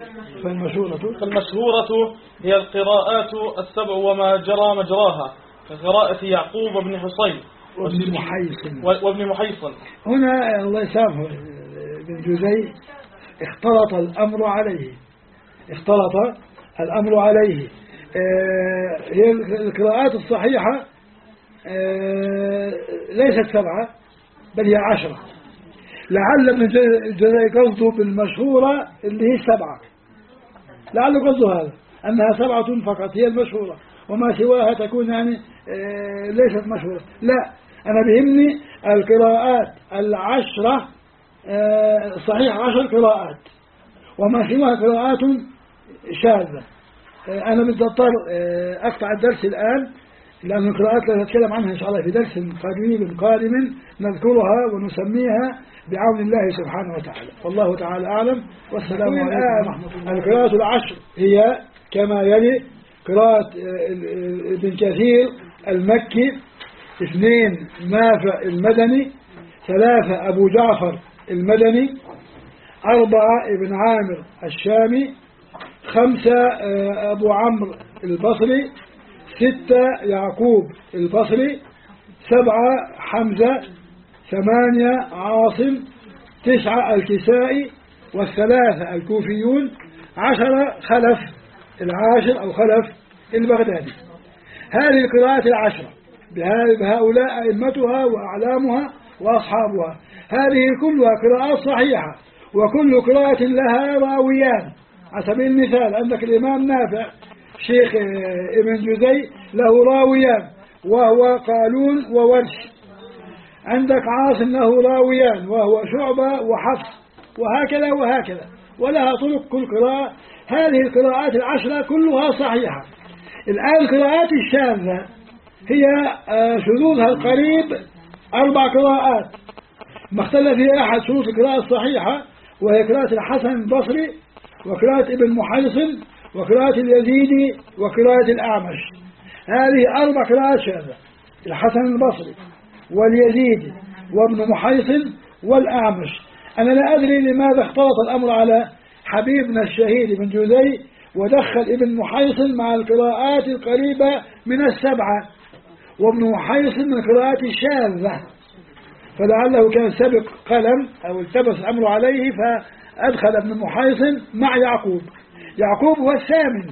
فالمشهورة هي القراءات السبع وما جرى مجراها كقراءة يعقوب بن حصين وابن محيصن. هنا الله يسامحه ابن جزي اختلط الأمر عليه. هي القراءات الصحيحة ليست 7 بل هي 10. لعل ابن جزي قصده بالمشهورة اللي هي 7، لعل قصده هذا أنها 7 فقط هي المشهورة، وما سواها تكون يعني ليست مشهورة. لا، أنا بهمني القراءات 10 صحيح 10 قراءات، وما سواها قراءات شاذة. أنا مضطر أقطع الدرس الآن، لأن القراءات لا نتكلم عنها إن شاء الله في درس قريب قادم نذكرها ونسميها بعون الله سبحانه وتعالى. والله تعالى أعلم، والسلام عليكم ورحمة الله. القراءة 10 هي كما يلي: قراءة ابن كثير المكي، 2 نافع المدني، 3 أبو جعفر المدني، 4 ابن عامر الشامي، 5 أبو عمرو البصري، 6 يعقوب البصري، 7 حمزة، 8 عاصم، 9 الكسائي، وال3 الكوفيون، 10 خلف العاشر أو خلف البغدادي. هذه القراءات 10 بهؤلاء أئمتها وأعلامها وأصحابها. هذه كلها قراءات صحيحة، وكل قراءة لها راويان. على سبيل المثال عندك الإمام نافع شيخ ابن جزي له راويان وهو قالون وورش. عندك عاصم له راويان وهو شعبة وحفص، وهكذا ولها طرق كل قراءة. هذه القراءات 10 كلها صحيحة. الآن القراءات الشاذة هي شذوذها القريب 4 قراءات ما اختلف فيها أحد شروط القراءة الصحيحة، وهي قراءة الحسن البصري، وقراءة ابن محيصن، وقراءة اليزيدي، وقراءة الأعمش. هذه 4 قراءات شاذة: الحسن البصري واليزيدي وابن محيصن والأعمش. أنا لا أدري لماذا اختلط الأمر على حبيبنا الشهيد ابن جزي ودخل ابن محيصن مع القراءات القريبة من 7، وابن محيصن من القراءات الشاذة، فلعله كان سبق قلم أو التبس الأمر عليه فأدخل ابن محيصن مع يعقوب هو الثامن،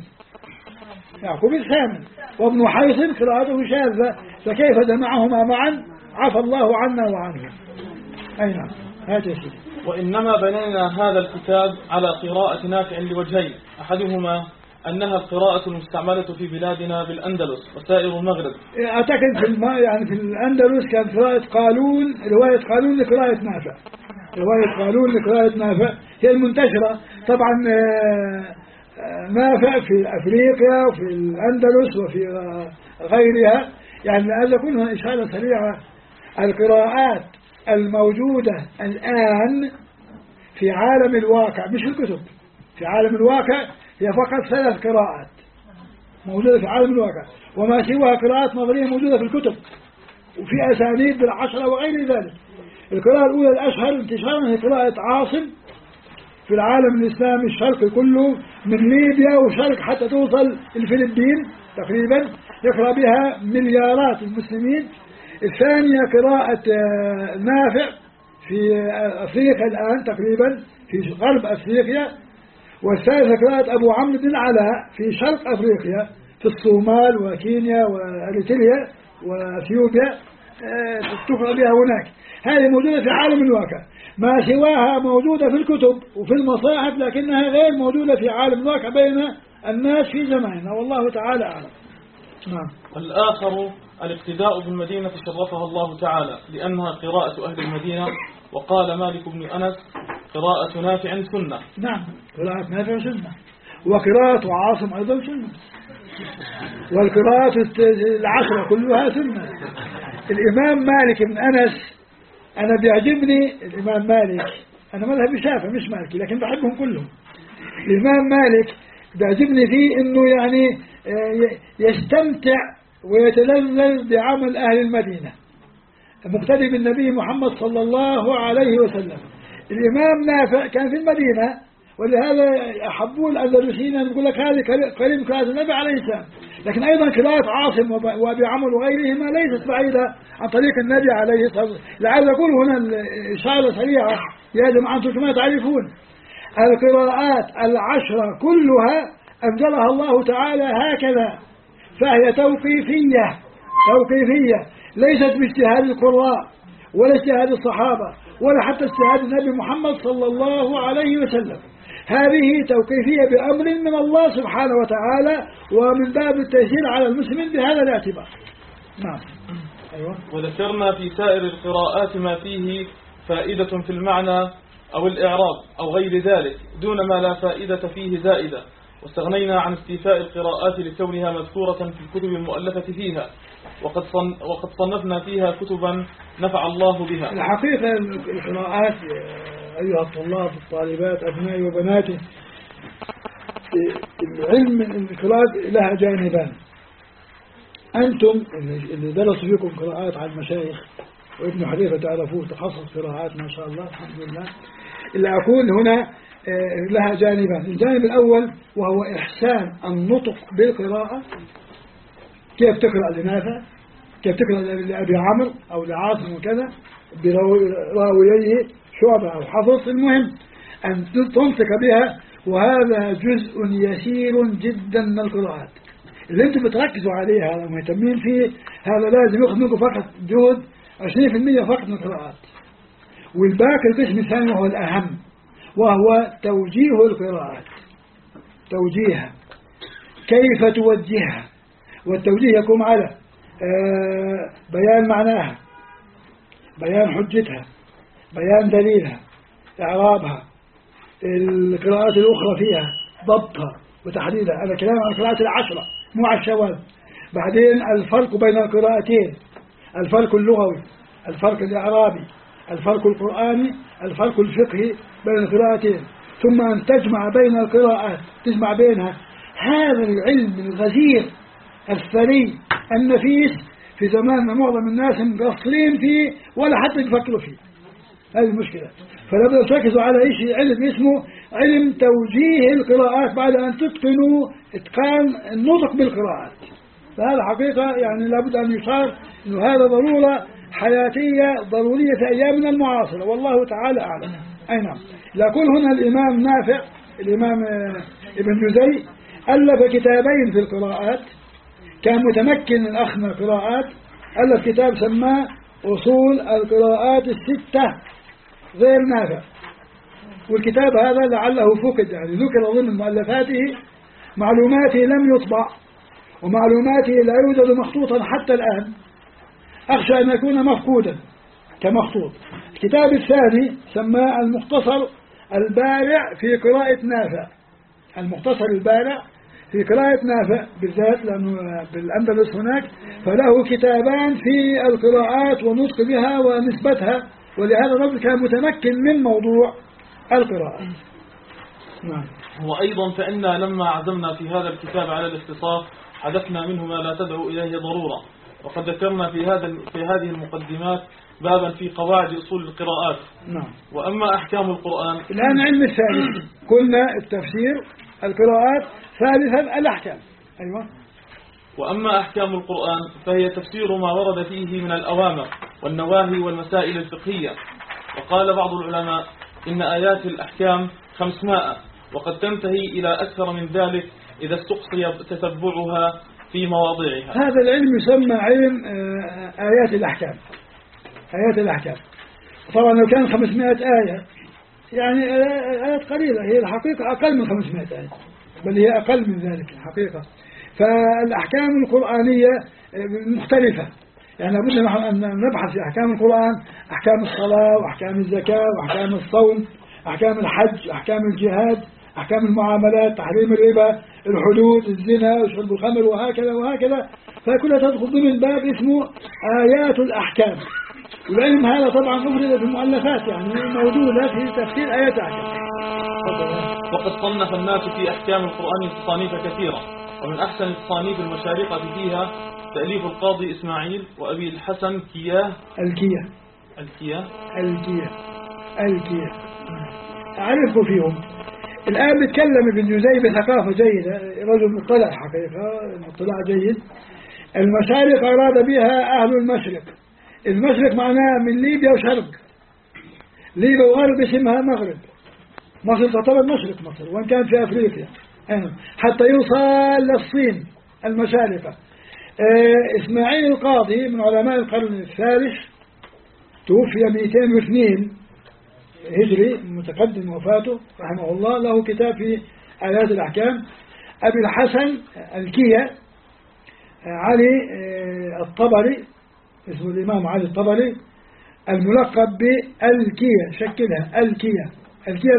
وابن محيصن قراءته شاذة، فكيف جمعهما معا؟ عفى الله عنا وعنه. أي نعم، هات يا سيدي. وإنما بنينا هذا الكتاب على قراءة نافع لوجهين: أحدهما أنها القراءة المستعملة في بلادنا بالأندلس وسائر المغرب. أعتقد يعني في الأندلس كان قراءة قالون، رواية قالون لقراءة نافع، رواية قالون لقراءة نافع هي المنتشرة. طبعا نافع في أفريقيا وفي الأندلس وفي غيرها. يعني لأن كلها إشارة سريعة، القراءات الموجودة الآن في عالم الواقع مش الكتب، في عالم الواقع هي فقط 3 قراءات موجودة في عالم الواقع، وما سواها قراءات نظرية موجودة في الكتب وفي أسانيد بالعشرة وغير ذلك. القراءة الأولى الأشهر انتشارا هي قراءة عاصم في العالم الإسلامي الشرقي كله، من ليبيا وشرق حتى توصل الفلبين تقريبا، يقرأ بها مليارات المسلمين. الثانية قراءة نافع في أفريقيا الآن تقريبا، في غرب أفريقيا. والثالثة قراءة أبو عمرو بن العلاء في شرق أفريقيا، في الصومال وكينيا وأريتريا وأثيوبيا، تقرأ بها هناك. هذه موجودة في عالم الواقع، ما سواها موجودة في الكتب وفي المصاحف، لكنها غير موجودة في عالم الواقع بين الناس في زماننا، والله تعالى أعلم. نعم. الآخر الاقتداء بالمدينة شرفها الله تعالى لأنها قراءة أهل المدينة، وقال مالك بن أنس قراءة نافع سنة. نعم، قراءة نافع سنة، وقراءة عاصم أيضا سنة، والقراءة العشرة كلها سنة. الإمام مالك بن أنس أنا بيعجبني الإمام مالك، أنا مذهبي شافعي مش مالكي لكن بحبهم كلهم. الإمام مالك بيعجبني فيه إنه يعني يستمتع ويتلذذ بعمل أهل المدينة، مقتدي بالنبي محمد صلى الله عليه وسلم. الإمام نافع كان في المدينة، ولهذا أحبوه الأندلسيين يقول لك هذه قريب قراءة النبي عليه السلام، لكن أيضا قراءة عاصم وأبي عمرو وغيرهما ليست بعيدة عن طريق النبي عليه الصلاة والسلام. لعل أقول هنا الإشارة سريعة يا جماعة أنتم كما تعرفون القراءات العشرة كلها أنزلها الله تعالى هكذا، فهي توقيفية ليست باجتهاد القراء ولا اجتهاد الصحابة ولا حتى اجتهاد النبي محمد صلى الله عليه وسلم. هذه توقيفية بأمر من الله سبحانه وتعالى، ومن باب التيسير على المسلمين بهذا الاعتبار. نعم. أيوة. وذكرنا في سائر القراءات ما فيه فائدة في المعنى أو الإعراب أو غير ذلك دون ما لا فائدة فيه زائدة، واستغنينا عن استيفاء القراءات لكونها مذكورة في الكتب المؤلفة فيها، وقد صنفنا فيها كتبا نفع الله بها. الحقيقة القراءات أيها الطلاب الطالبات أبنائي وبناتي، العلم القراءات لها جانبان. أنتم اللي درسوا فيكم قراءات على المشايخ وابن حذيفة تعرفوه تخصص قراءات ما شاء الله الحمد لله، اللي أقول هنا لها جانبان. الجانب الأول وهو إحسان النطق بالقراءة، كيف تقرأ لنافع، كيف تقرأ لأبي عمرو أو لعاصم وكذا براوييه شعبة أو حفص، المهم أن تنطق بها، وهذا جزء يسير جدا من القراءات اللي أنتم بتركزوا عليها ومهتمين فيه. هذا لازم يأخذ منكم فقط جهد 20% فقط من القراءات، والباقي القسم الثاني وهو الأهم، وهو توجيه القراءات، توجيهها، كيف توجهها. والتوجيه يقوم على بيان معناها، بيان حجتها، بيان دليلها، إعرابها، القراءات الأخرى فيها ضبطها وتحديدها. أنا كلام عن القراءات العشرة مو على الشواذ. بعدين الفرق بين القراءتين، الفرق اللغوي، الفرق الإعرابي، الفرق القرآني، الفرق الفقهي بين القراءتين، ثم أن تجمع بين القراءات، تجمع بينها. هذا العلم الغزير الثري النفيس في زماننا معظم الناس مقصرين فيه ولا حتى يفكروا فيه. هذه المشكلة. فلابد تركزوا على شيء علم اسمه علم توجيه القراءات بعد أن تتقنوا إتقان النطق بالقراءات. فهذا حقيقة يعني لابد أن يصار إنه هذا ضرورة حياتية ضرورية في أيامنا المعاصرة، والله تعالى أعلم. أي نعم. لأقول هنا الإمام نافع، الإمام ابن جزي ألف كتابين في القراءات، كان متمكن الأخ من القراءات، ألف كتاب سماه أصول القراءات الستة غير نافع. والكتاب هذا لعله فقد، يعني ذكر ضمن مؤلفاته معلوماته لم يطبع ومعلوماته لا يوجد مخطوطا حتى الآن، أخشى أن يكون مفقودا كمخطوط. الكتاب الثاني سماه المختصر البارع في قراءة نافع، المختصر البارع في قراءة نافع بالذات، لأنه بالأندلس هناك فله كتابان في القراءات ونطق بها ونسبتها، ولهذا الرجل كان متمكن من موضوع القراءة. نعم. وأيضا فإنا لما عزمنا في هذا الكتاب على الاختصاص حدثنا منه ما لا تدعو إليه ضرورة، وقد ذكرنا في هذه المقدمات بابا في قواعد أصول القراءات. نعم. وأما أحكام القرآن، الآن علم الثالث، قلنا التفسير، القراءات، ثالثا الأحكام. أيوة. وأما أحكام القرآن فهي تفسير ما ورد فيه من الأوامر والنواهي والمسائل الفقهية. وقال بعض العلماء إن آيات الأحكام 500، وقد تنتهي إلى أكثر من ذلك إذا استقصي تتبعها في مواضعها. هذا العلم يسمى علم آيات الأحكام. آيات الأحكام طبعا لو كان 500 آية يعني آيات قليلة، هي الحقيقة أقل من 500 آية، بل هي أقل من ذلك الحقيقة. فالأحكام القرآنية مختلفة، يعني لابد أن نبحث في أحكام القرآن، أحكام الصلاة وأحكام الزكاة وأحكام الصوم، أحكام الحج، أحكام الجهاد، أحكام المعاملات، تحريم الربا، الحدود، الزنا وشرب الخمر، وهكذا وهكذا. فكلها تدخل ضمن باب اسمه آيات الأحكام. والعلم هذا طبعا أفرد في المؤلفات، يعني موجودة في تفسير آيات الأحكام. وقد صنف الناس في أحكام القرآن تصانيف كثيرة، ومن أحسن التصانيف المشارقة فيها تأليف القاضي إسماعيل وأبي الحسن الكية أعرفه فيهم. الآن بيتكلم ابن جوزي بثقافة جيدة، رجل مطلع حقيقة، مطلع جيد. المشارق أراد بها أهل المشرق. المشرق معناه من ليبيا وشرق، ليبيا وغرب اسمها مغرب، مصر تعتبر مشرق مصر وإن كان في أفريقيا، حتى يوصل للصين المشارقة. إسماعيل القاضي من علماء القرن الثالث، توفي 202 هجري، متقدم وفاته رحمه الله، له كتاب في آيات الأحكام. أبي الحسن الكية علي الطبري، اسمه الإمام علي الطبري، الملقب بالكية، شكلها الكية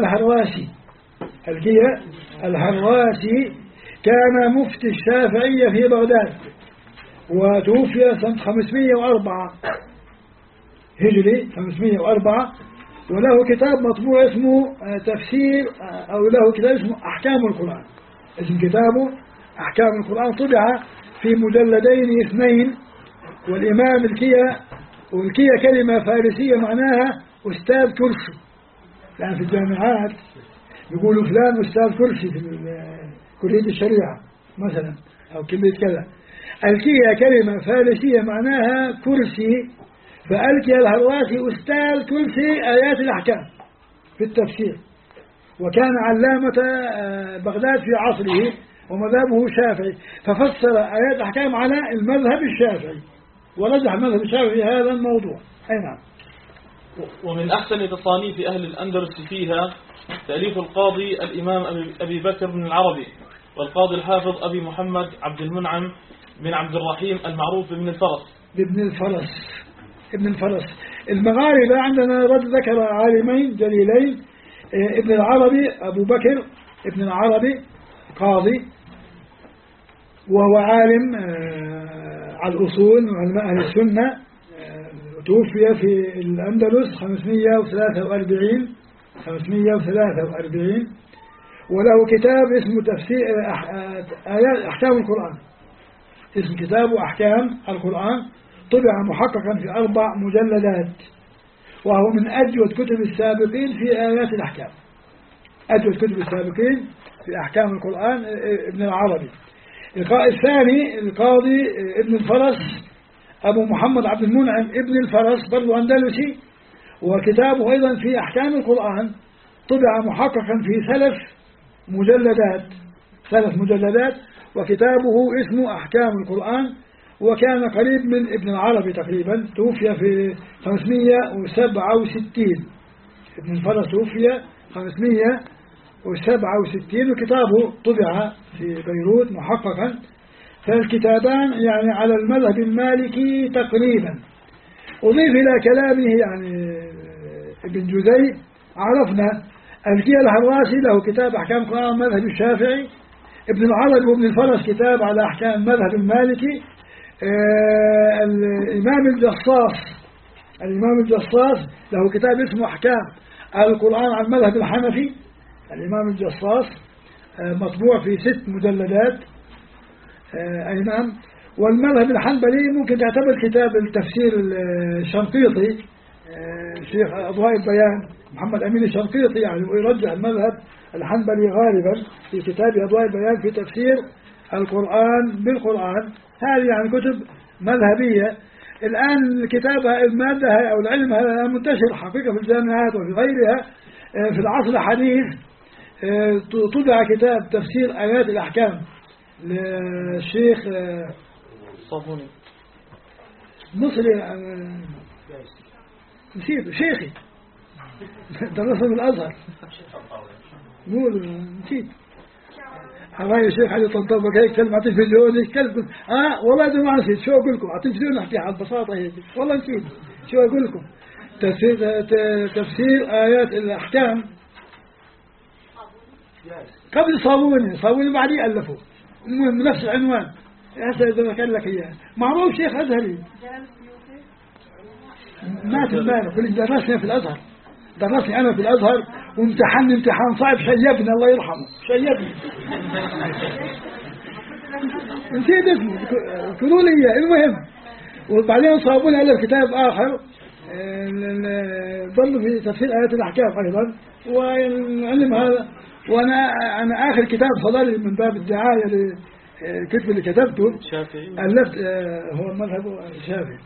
الهرواسي، كان مفتي الشافعية في بغداد، وتوفي سنة 504 هجري 504. وله كتاب مطبوع اسمه تفسير، أو له كتاب اسمه أحكام القرآن، اسم كتابه أحكام القرآن، طبع في مجلدين 2. والإمام الكية، والكية كلمة فارسية معناها أستاذ كرسي، يعني في الجامعات يقولوا فلان أستاذ كرسي في كلية الشريعة مثلا أو كلية كذا. الكية كلمة فارسية معناها كرسي، فالكية الهرواسي أستاذ كرسي آيات الأحكام في التفسير، وكان علامة بغداد في عصره ومذهبه شافعي، ففسر آيات الأحكام على المذهب الشافعي ورجح المذهب الشافعي في هذا الموضوع. أي نعم. ومن أحسن تصانيف أهل الأندلس فيها تأليف القاضي الإمام أبي بكر بن العربي، والقاضي الحافظ أبي محمد عبد المنعم بن عبد الرحيم المعروف ابن الفرس. المغاربة عندنا رد ذكر عالمين جليلين، ابن العربي أبو بكر ابن العربي قاضي، وهو عالم على الأصول وعلماء أهل السنة، توفي في الأندلس 543. وله كتاب اسمه تفسير أحكام القرآن، اسم كتابه أحكام القرآن، طبع محققا في 4 مجلدات، وهو من أجود كتب السابقين في آيات الأحكام، أجود كتب السابقين في أحكام القرآن ابن العربي. الثاني القاضي ابن الفرس أبو محمد عبد المنعم ابن الفرس، برضو أندلسي، وكتابه أيضا في أحكام القرآن طبع محققا في 3 مجلدات، وكتابه اسمه أحكام القرآن، وكان قريب من ابن العربي تقريبا، توفي في 567. ابن الفرس توفي 1967 وكتابه طبع في بيروت محققا. فالكتابان يعني على المذهب المالكي تقريبا. أضيف إلى كلامه يعني ابن جزي عرفنا الكيل الهراسي له كتاب أحكام القرآن مذهب الشافعي، ابن العربي وابن الفرس كتاب على أحكام المذهب المالكي، الإمام الجصاص له كتاب اسمه أحكام القرآن على المذهب الحنفي. الإمام الجصاص مطبوع في 6 مجلدات. أي نعم. والمذهب الحنبلي ممكن تعتبر كتاب التفسير الشنقيطي، الشيخ أضواء البيان محمد أمين الشنقيطي يعني ويرجح المذهب الحنبلي غالبا في كتاب أضواء البيان في تفسير القرآن بالقرآن. هذه يعني كتب مذهبية. الآن الكتابة المادة أو العلم هذا منتشر حقيقة في الجامعات وفي غيرها. في العصر الحديث طبع كتاب تفسير آيات الأحكام للشيخ صابوني مصري نسيت شيخي درسه بالأزهر قول نسيت حبايب الشيخ علي طنطاوي هيك كلمة تلفزيوني كلمة والله ده ما نسيت شو أقول لكم التلفزيون نحكي على البساطة هيك والله نسيت شو أقول لكم تفسير آيات الأحكام قبل صابوني بعديه ألفوا المهم نفس العنوان هسه إذا كان لك إياه معروف شيخ أزهري ما تبالغ درسني في الأزهر درسني أنا في الأزهر وامتحني امتحان صعب شيبني الله يرحمه شيبني نسيت اسمه قولوا لي إياه. المهم وبعدين صابوني ألف كتاب آخر ظل في تفسير آيات الأحكام أيضا وعلم هذا. وأنا آخر كتاب فضل من باب الدعاية للكتب اللي كتبته ألفت هو المذهب الشافعي.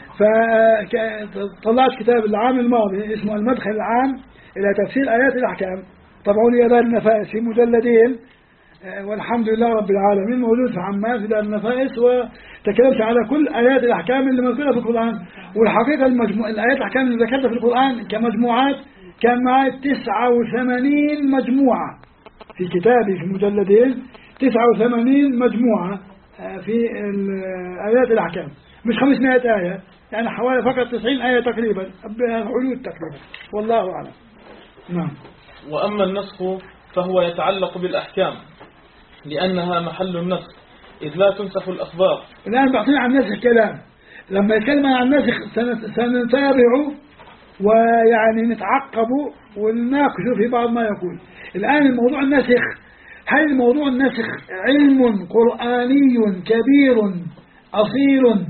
فطلعت كتاب العام الماضي اسمه المدخل العام إلى تفسير آيات الأحكام طبعوا لي دار النفائس في مجلدين والحمد لله رب العالمين موجود في عمان في دار النفائس. وتكلمت على كل آيات الأحكام اللي مذكورة في القرآن. والحقيقة الآيات الأحكام اللي ذكرتها في القرآن كمجموعات كان معي 89 مجموعة في كتابي في مجلدين 89 مجموعة في آيات الأحكام مش 500 آية يعني حوالي فقط 90 آية تقريبا حدود تقريبا والله أعلم. نعم. وأما النسخ فهو يتعلق بالأحكام لأنها محل النسخ إذ لا تنسخ الأخبار. الآن بعطينا عن النسخ كلام. لما يتكلم عن النسخ سنتابعه ويعني نتعقب ونناقش في بعض ما يقول. الآن الموضوع النسخ هل موضوع النسخ علم قرآني كبير أصيل؟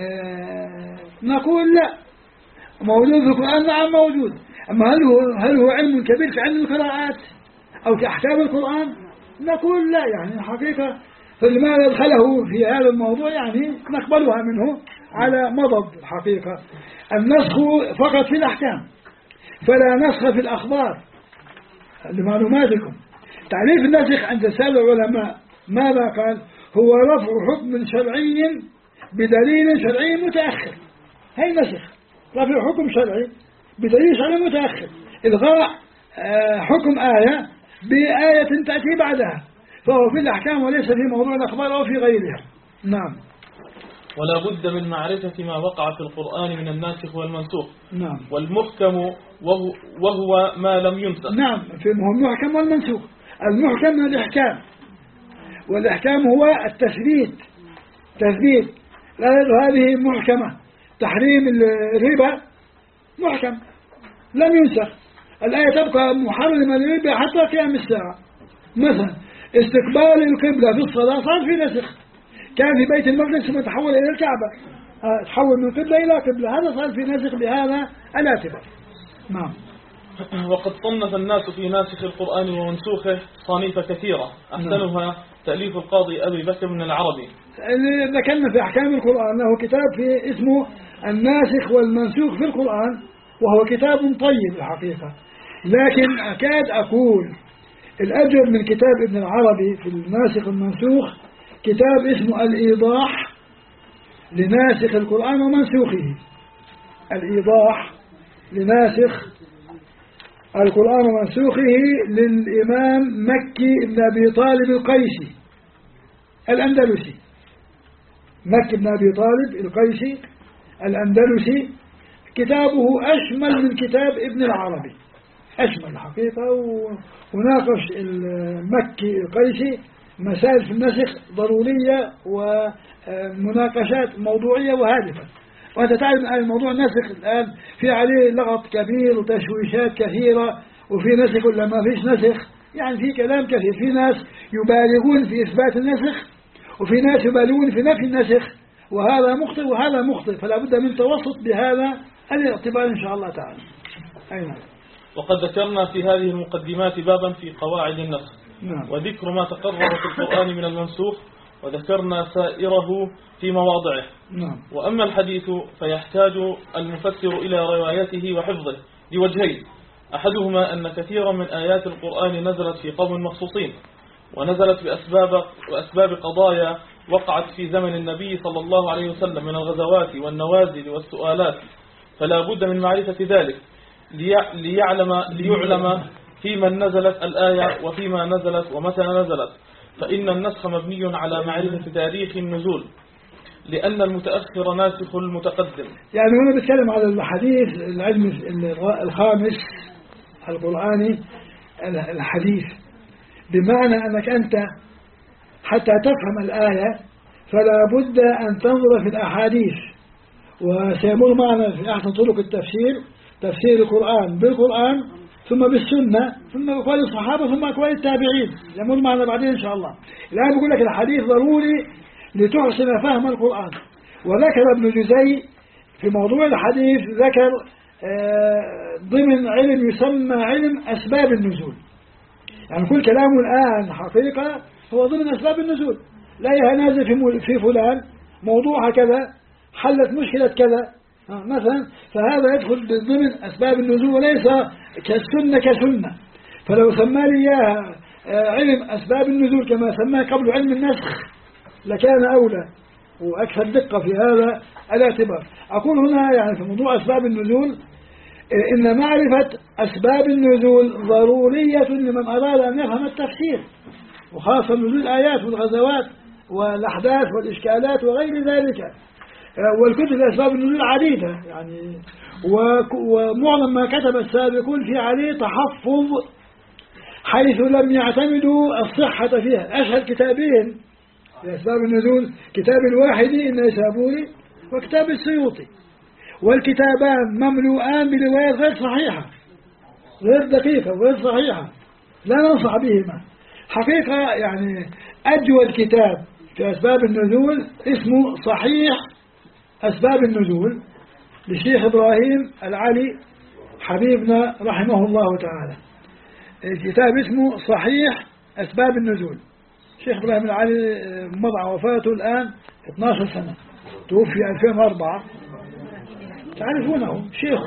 نقول لا موجود في القرآن نعم موجود. أما هل هو علم كبير كعلم القراءات أو كأحكام القرآن؟ نقول لا. يعني الحقيقة فلماذا دخله في هذا الموضوع يعني نقبلها منه على مضض. الحقيقة النسخ فقط في الأحكام فلا نسخ في الأخبار. لمعلوماتكم تعريف النسخ عند سائر العلماء ماذا قال؟ هو رفع حكم شرعي بدليل شرعي متأخر. هي نسخ رفع حكم شرعي بدليل شرعي متأخر إلغاء حكم آية بآية تأتي بعدها فهو في الأحكام وليس في موضوع الأخبار أو في غيرها. نعم. ولا بد من معرفة ما وقع في القرآن من الناسخ والمنسوخ. نعم. والمحكم وهو ما لم ينسخ. نعم في المحكم والمنسوخ. المحكم من الإحكام والإحكام هو التثبيت تثبيت. هذه محكمة تحريم الربا محكم لم ينسخ. الآية تبقى محرمة للربا حتى قيام الساعة. مثلا استقبال القبلة في الصلاة صار في نسخ. كان في بيت المقدس ثم تحول إلى الكعبة تحول من قبلة إلى قبلة هذا صار في نسخ بهذا الاعتبار. نعم. وقد صنف الناس في ناسخ القرآن ومنسوخه صنيفة كثيرة أحسنها تأليف القاضي أبي بكر من العربي. ذكرنا في أحكام القرآن له كتاب في اسمه الناسخ والمنسوخ في القرآن وهو كتاب طيب الحقيقة. لكن أكاد أقول الأجر من كتاب ابن العربي في الناسخ والمنسوخ كتاب اسمه الإيضاح لناسخ القرآن ومنسوخه. الإيضاح لناسخ القرآن ومنسوخه للإمام مكي بن أبي طالب القيسي الأندلسي. مكي بن أبي طالب القيسي الأندلسي، كتابه أشمل من كتاب ابن العربي، أشمل الحقيقة. وناقش المكي القيسي مسائل في النسخ ضرورية ومناقشات موضوعية وهادفة. وأنت تعلم أن موضوع النسخ الآن في عليه لغط كبير وتشويشات كثيرة، وفي نسخ ولا ما فيش نسخ، يعني في كلام كثير. في ناس يبالغون في إثبات النسخ، وفي ناس يبالغون في نفي النسخ، وهذا مخطئ وهذا مخطئ، فلا بد من توسط بهذا الاعتبار إن شاء الله تعالى. أي نعم. وقد ذكرنا في هذه المقدمات بابا في قواعد النسخ، نعم. وذكر ما تقرر في القرآن من المنسوخ، وذكرنا سائره في مواضعه. نعم. وأما الحديث فيحتاج المفسر إلى روايته وحفظه لوجهين: أحدهما أن كثيرا من آيات القرآن نزلت في قوم مخصوصين، ونزلت بأسباب قضايا وقعت في زمن النبي صلى الله عليه وسلم من الغزوات والنوازل والسؤالات، فلا بد من معرفة ذلك ليعلم في من نزلت الآية وفيما نزلت ومتى نزلت. فإن النسخ مبني على معرفة تاريخ النزول، لأن المتأخر ناسخ المتقدم. يعني هنا بتكلم على الحديث العلم الخامس القرآني، الحديث، بمعنى أنك أنت حتى تفهم الآية فلا بد أن تنظر في الأحاديث. وسيمر معنا في أحسن طرق التفسير تفسير القرآن بالقرآن، ثم بالسنة، ثم بأقوال الصحابة، ثم أقوال التابعين، يمر معنا بعدين إن شاء الله. الآن بقول لك الحديث ضروري لتحسن فهم القرآن. وذكر ابن جزي في موضوع الحديث، ذكر ضمن علم يسمى علم أسباب النزول. يعني كل كلامه الآن حقيقة هو ضمن أسباب النزول. لا ينازل في فلان موضوع كذا، حلت مشكلة كذا مثلا، فهذا يدخل ضمن أسباب النزول وليس كسنة. فلو سمى لي إياها علم أسباب النزول كما سماه قبل علم النسخ لكان أولى وأكثر دقة في هذا الاعتبار. أقول هنا يعني في موضوع أسباب النزول إن معرفة أسباب النزول ضرورية لمن أراد أن يفهم التفسير، وخاصة نزول الآيات والغزوات والأحداث والإشكالات وغير ذلك. والكتب أسباب النزول عديدة يعني، ومعظم ما كتب السابقون في عليه تحفظ، حيث لم يعتمدوا الصحة فيها. أشهر كتابين في أسباب النزول كتاب الواحدي النيسابوري وكتاب السيوطي، والكتابان مملوءان بروايات غير صحيحة، غير دقيقة وغير صحيحة، لا ننصح بهما حقيقة. يعني أجود كتاب في أسباب النزول اسمه صحيح أسباب النزول للشيخ إبراهيم العلي حبيبنا رحمه الله تعالى. الكتاب اسمه صحيح أسباب النزول. الشيخ إبراهيم العلي مضى وفاته الآن 12 سنة، توفي 2004. تعرفونه شيخ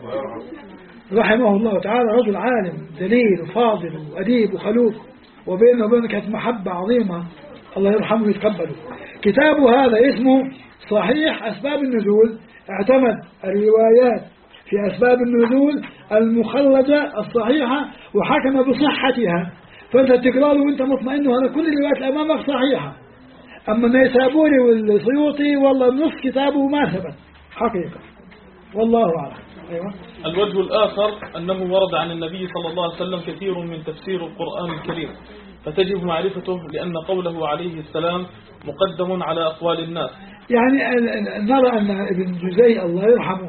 رحمه الله تعالى، رجل عالم دليل وفاضل وأديب وخلوق، وبينه وبينه كانت محبة عظيمة، الله يرحمه ويتقبله. كتابه هذا اسمه صحيح أسباب النزول، اعتمد الروايات في أسباب النزول المخلدة الصحيحة وحكم بصحتها، فأنت تقرأه وأنت مطمئن أن كل الروايات أمامك صحيحة. أما النيسابوري والسيوطي والله نص كتابه ما ثبت حقيقة، والله أعلم. أيوة. الوجه الآخر أنه ورد عن النبي صلى الله عليه وسلم كثير من تفسير القرآن الكريم، فتجب معرفته، لأن قوله عليه السلام مقدم على أقوال الناس. يعني نرى أن ابن جزي الله يرحمه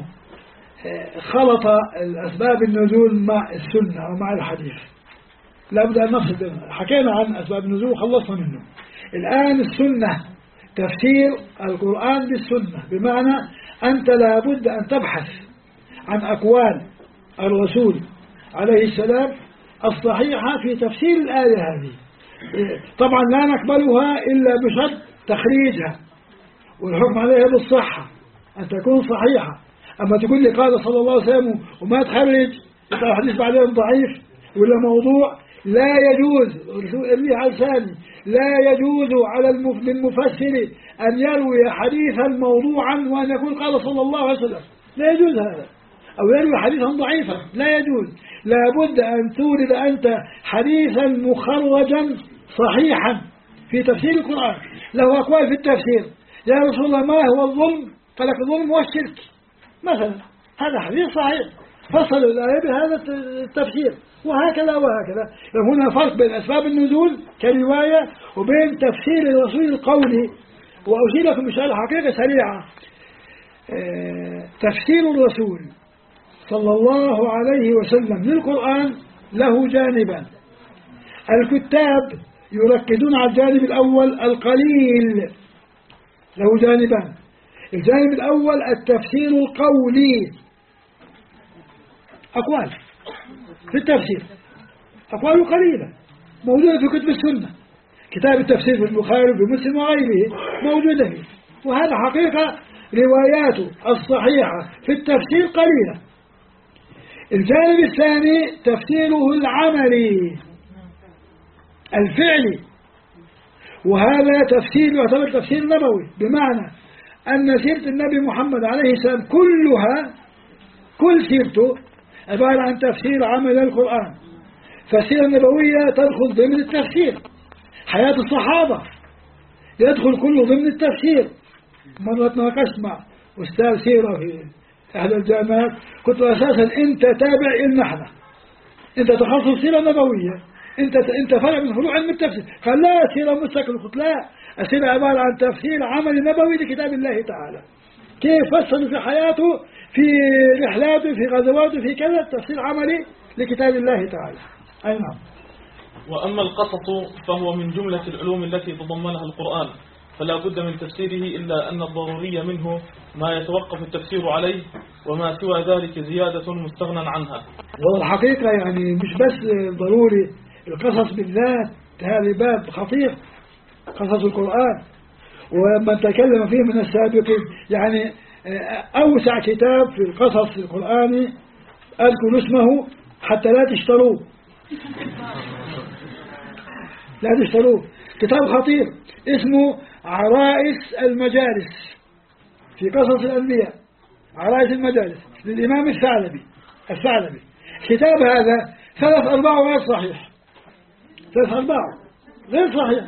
خلط الأسباب النزول مع السنة ومع الحديث. لابد أن نفصل بينهم. حكينا عن أسباب النزول وخلصنا منه. الآن السنة تفسير القرآن بالسنة، بمعنى أنت لابد أن تبحث عن أقوال الرسول عليه السلام الصحيحة في تفسير الآية هذه. طبعا لا نقبلها إلا بشرط تخريجها والحكم عليها بالصحة، أن تكون صحيحة. أما تقول لي قال صلى الله عليه وسلم وما تخرج يبقى الحديث بعدين ضعيف ولا موضوع، لا يجوز اللي على لساني، لا يجوز على المفسر أن يروي حديثا موضوعا وأن يقول قال صلى الله عليه وسلم، لا يجوز هذا. أو يروي حديثا ضعيفا، لا يجوز. لابد أن تورد أنت حديثا مخرجا صحيحا في تفسير القرآن. له أقوال في التفسير، يا رسول الله ما هو الظلم؟ قال لك الظلم هو الشرك مثلا، هذا حديث صحيح، فصل الآية بهذا التفسير، وهكذا وهكذا. هنا فرق بين أسباب النزول كرواية وبين تفسير الرسول القولي. وأشير لكم بشأن حقيقة سريعة. تفسير الرسول صلى الله عليه وسلم للقرآن له جانبان. الكتاب يركزون على الجانب الأول القليل، له جانبان. الجانب الأول التفسير القولي، أقوال في التفسير، أقوال قليلة موجودة في كتب السنة، كتاب التفسير في البخاري وفي مسلم وغيره موجودة فيه، وهذا حقيقة رواياته الصحيحة في التفسير قليلة. الجانب الثاني تفسيره العملي الفعلي، وهذا تفسير يعتبر تفسير نبوي، بمعنى أن سيرة النبي محمد عليه السلام كلها، كل سيرته عبارة عن تفسير عمل القرآن. فالسيرة النبوية تدخل ضمن التفسير، حياة الصحابة يدخل كله ضمن التفسير. مرة ناقشت مع أستاذ سيرة في أحد الجامعات، قلت له أساسا أنت تابع النحو، أنت تخصص سيرة نبوية، أنت فرع من فروع علم التفسير. قال لا، سيرة مستقلة. قلت لا، السيرة عبارة عن تفسير عمل نبوي لكتاب الله تعالى، كيف فسر في حياته، في رحلاته، في غزواته، في كذا، تفسير عملي لكتاب الله تعالى. أي نعم. وأما القصص فهو من جملة العلوم التي تضمنها القرآن، فلا بد من تفسيره، إلا أن الضروري منه ما يتوقف التفسير عليه، وما سوى ذلك زيادة مستغنى عنها. والحقيقة يعني مش بس ضروري، القصص بالذات هذا باب خطير، قصص القرآن. وما تكلم فيه من السابقين، يعني أوسع كتاب في القصص القرآني أذكر اسمه حتى لا تشتروه، لا تشتروه، كتاب خطير اسمه عرائس المجالس في قصص الأنبياء، عرائس المجالس للإمام الثعلبي. الكتاب هذا 3/4 غير صحيح، 3/4 غير صحيح،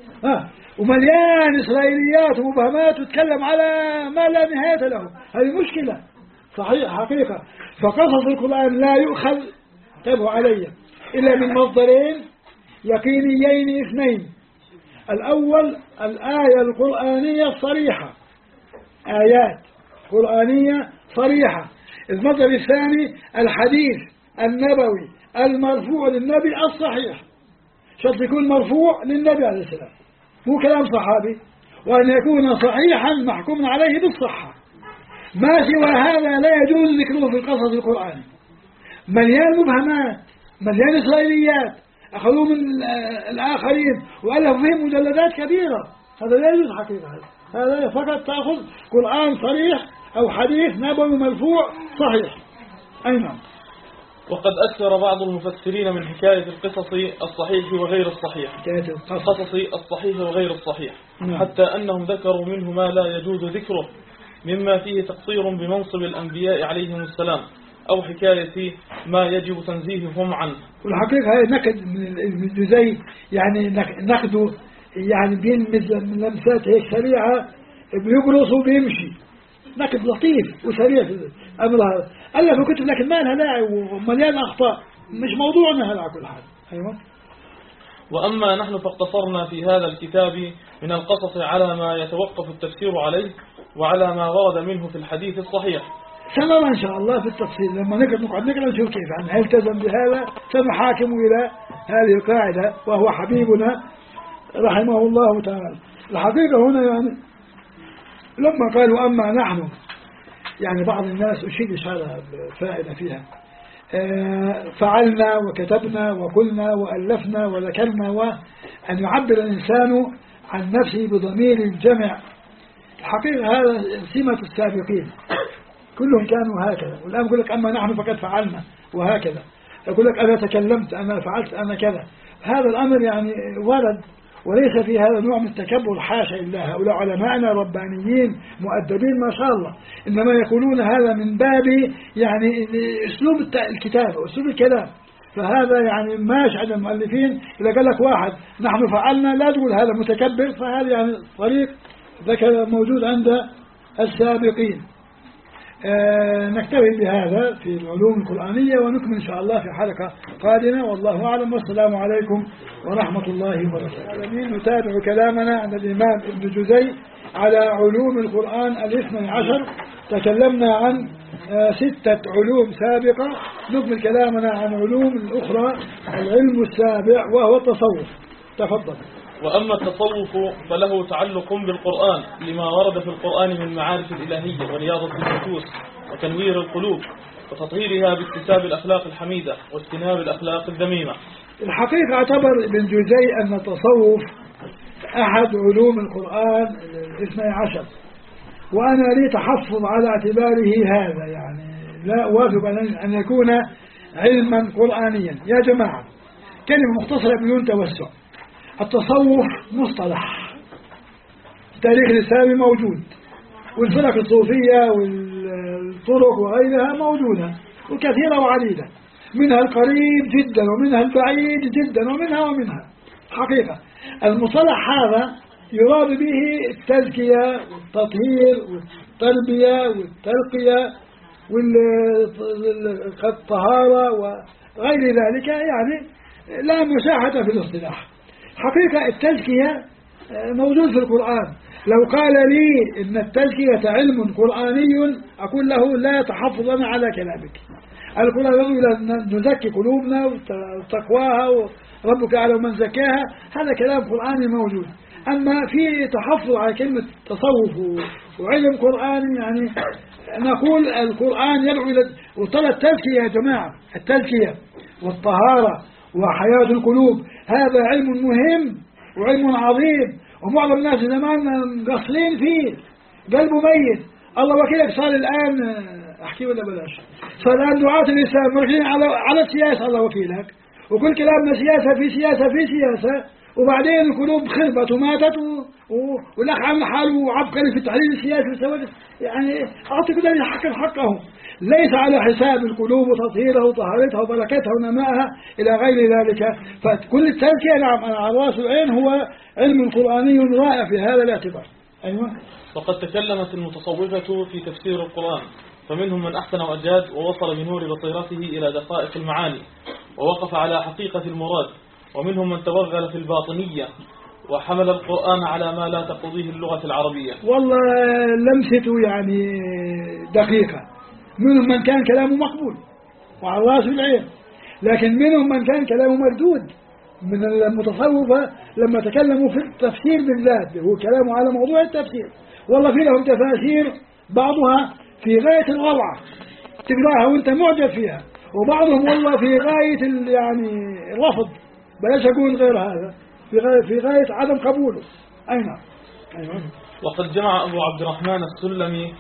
ومليان إسرائيليات ومبهمات، وتكلم على ما لا نهاية له. هذه مشكلة صحيح حقيقة. فقصص القرآن لا يؤخذ، انتبهوا علي، إلا من مصدرين يقينيين اثنين. الأول الآية القرآنية الصريحة، آيات قرآنية صريحة. المصدر الثاني الحديث النبوي المرفوع للنبي الصحيح، شرط يكون مرفوع للنبي عليه السلام، مو كلام صحابي، وأن يكون صحيحا محكوم عليه بالصحة. ما سوى هذا لا يجوز ذكره في القصص القرآني. مليان مبهمات، مليان إسرائيليات أخذوه من الآخرين وألفوا فيه مجلدات كبيرة، هذا لا يجوز حقيقة. هذا فقط تأخذ قرآن صريح أو حديث نبوي مرفوع صحيح. أي نعم. وقد أكثر بعض المفسرين من حكاية القصص الصحيح وغير الصحيح، القصص الصحيح وغير الصحيح، حتى أنهم ذكروا منه ما لا يجوز ذكره، مما فيه تقصير بمنصب الأنبياء عليهم السلام، أو حكاية ما يجب تنزيههم عنه. والحقيقة هاي نكد من الجزي، يعني ناخده يعني بيلمز من لمسات هيك سريعة، بيقرص وبيمشي، نكد لطيف وسريع في الأمر هذا. ألف وكتب لكن ما لها داعي ومليان أخطاء، مش موضوعنا هذا على كل حال. أيوة. وأما نحن فاقتصرنا في هذا الكتاب من القصص على ما يتوقف التفسير عليه، وعلى ما ورد منه في الحديث الصحيح. سنرى إن شاء الله في التفصيل لما نقعد نشوف كيف يعني هلتزم بهذا، سنحاكم إلى هذه القاعدة، وهو حبيبنا رحمه الله تعالى. الحقيقة هنا يعني لما قالوا أما نحن، يعني بعض الناس أشيد إشارة فائدة فيها، فعلنا وكتبنا وقلنا وألفنا وذكرنا، وأن يعبر الإنسان عن نفسه بضمير الجمع. الحقيقة هذا سمة السابقين، كلهم كانوا هكذا. والآن يقول لك أما نحن فقد فعلنا، وهكذا يقول لك أنا تكلمت، أنا فعلت، أنا كذا. هذا الأمر يعني ورد وليس في هذا نوع من التكبر، حاشا لله، هؤلاء علماءنا ربانيين مؤدبين ما شاء الله، إنما يقولون هذا من باب يعني أسلوب الكتابة وأسلوب الكلام. فهذا يعني ماشي عند المؤلفين، إذا قال لك واحد نحن فعلنا لا تقول هذا متكبر، فهذا يعني طريق ذكر موجود عند السابقين. نكتفي بهذا في العلوم القرآنية، ونكمل إن شاء الله في حلقة قادمة، والله أعلم، والسلام عليكم ورحمة الله وبركاته. نتابع كلامنا عن الإمام ابن جزي على علوم القرآن 12. تكلمنا عن 6 علوم سابقة، نكمل كلامنا عن علوم الأخرى، العلم السابع وهو التصوف. تفضل. وأما التصوف فله تعلق بالقرآن لما ورد في القرآن من معارف الإلهية ورياضة النفوس وتنوير القلوب وتطهيرها باكتساب الأخلاق الحميدة واجتناب الأخلاق الذميمة. الحقيقة اعتبر ابن جزي أن التصوف أحد علوم القرآن 12، وأنا لي تحفظ على اعتباره هذا، يعني لا أوافق أن يكون علما قرآنيا. يا جماعة، كلمة مختصرة بدون توسع. التصوف مصطلح التاريخ الإسلامي موجود، والفرق الصوفية والطرق وغيرها موجودة وكثيرة وعديدة، منها القريب جدا ومنها البعيد جدا ومنها حقيقة. المصطلح هذا يراد به التزكية والتطهير والتربية والترقية والطهارة وغير ذلك، يعني لا مساحة في الاصطلاح. حقيقة التزكية موجود في القرآن. لو قال لي إن التزكية علم قرآني أقول له لا تحفظنا على كلامك. القرآن يقول نزكي قلوبنا وتقواها وربك أعلم من زكاها، هذا كلام قرآني موجود. أما في تحفظ على كلمة تصوف وعلم قرآني، يعني نقول القرآن يدعو إلى وطلب التزكية. يا جماعة، التزكية والطهارة وحياة القلوب هذا علم مهم وعلم عظيم، ومعظم الناس زمان مقصرين فيه، قلبه ميت. الله وكيلك صار الآن أحكي ولا بلاش، صار الآن دعاة الإسلام مركزين على السياسة، الله وكيلك، وكل كلامنا سياسة في سياسة في سياسة، وبعدين القلوب خربت وماتت والأخ عمل حاله عبقري في التحليل السياسي، يعني أعطي كل حقه، ليس على حساب القلوب وتطهيرها وطهارتها وبركتها ونمائها إلى غير ذلك. فكل التزكية نعم على رأس العين هو علم قرآني رائع في هذا الاعتبار. أيوة. وقد تكلمت المتصوفة في تفسير القرآن، فمنهم من أحسن وأجاد ووصل بنور بصيرته إلى دقائق المعاني ووقف على حقيقة المراد، ومنهم من توغل في الباطنية وحمل القرآن على ما لا تقضيه اللغة العربية. والله لمسته يعني دقيقة. منهم من كان كلامه مقبول وعلى راس العين، لكن منهم من كان كلامه مردود من المتصوفة لما تكلموا في التفسير بالذات، هو كلامه على موضوع التفسير. والله في لهم تفاسير بعضها في غاية الروعة تقراها وانت معجب فيها، وبعضهم والله في غاية يعني الرفض، بلاش أقول غير هذا، في غاية عدم قبوله. أين؟ وقد جمع أبو عبد الرحمن السلمي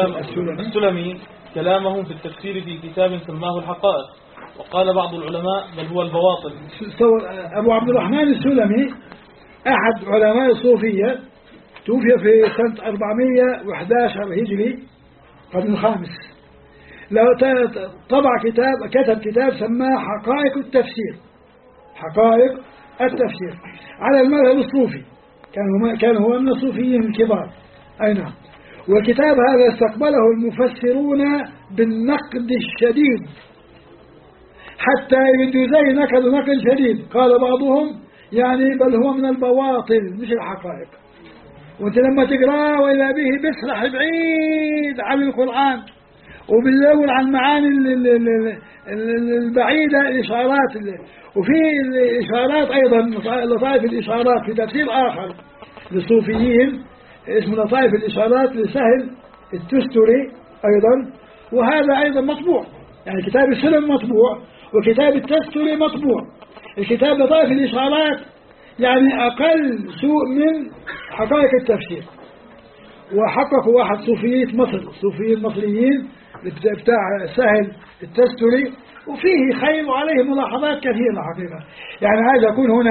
كلامهم في التفسير في كتاب سماه الحقائق، وقال بعض العلماء بل هو البواطن. أبو عبد الرحمن السلمي أحد علماء الصوفية، توفي في سنة 411 هجري، القرن الخامس. لو كتب كتاب سماه حقائق التفسير، حقائق التفسير على المذهب الصوفي، كان هو من الصوفيين الكبار. أي نعم. والكتاب هذا استقبله المفسرون بالنقد الشديد، حتى ابن جزي نقد نقد شديد، قال بعضهم يعني بل هو من البواطل مش الحقائق. وانت لما تقراه وإذا به بيسرح بعيد عن القرآن وبالأول عن معاني البعيدة، الإشارات، وفي الإشارات أيضا لطائف الإشارات في تفسير آخر للصوفيين اسمه لطائف الإشارات لسهل التستري أيضا، وهذا أيضا مطبوع، يعني كتاب السلم مطبوع وكتاب التستري مطبوع. الكتاب لطائف الإشارات يعني أقل سوء من حقائق التفسير، وحققوا واحد صوفية مصر، الصوفيين المصريين بتاع سهل التستري، وفيه خير وعليه ملاحظات كثيرة حقيقة. يعني عايز أكون هنا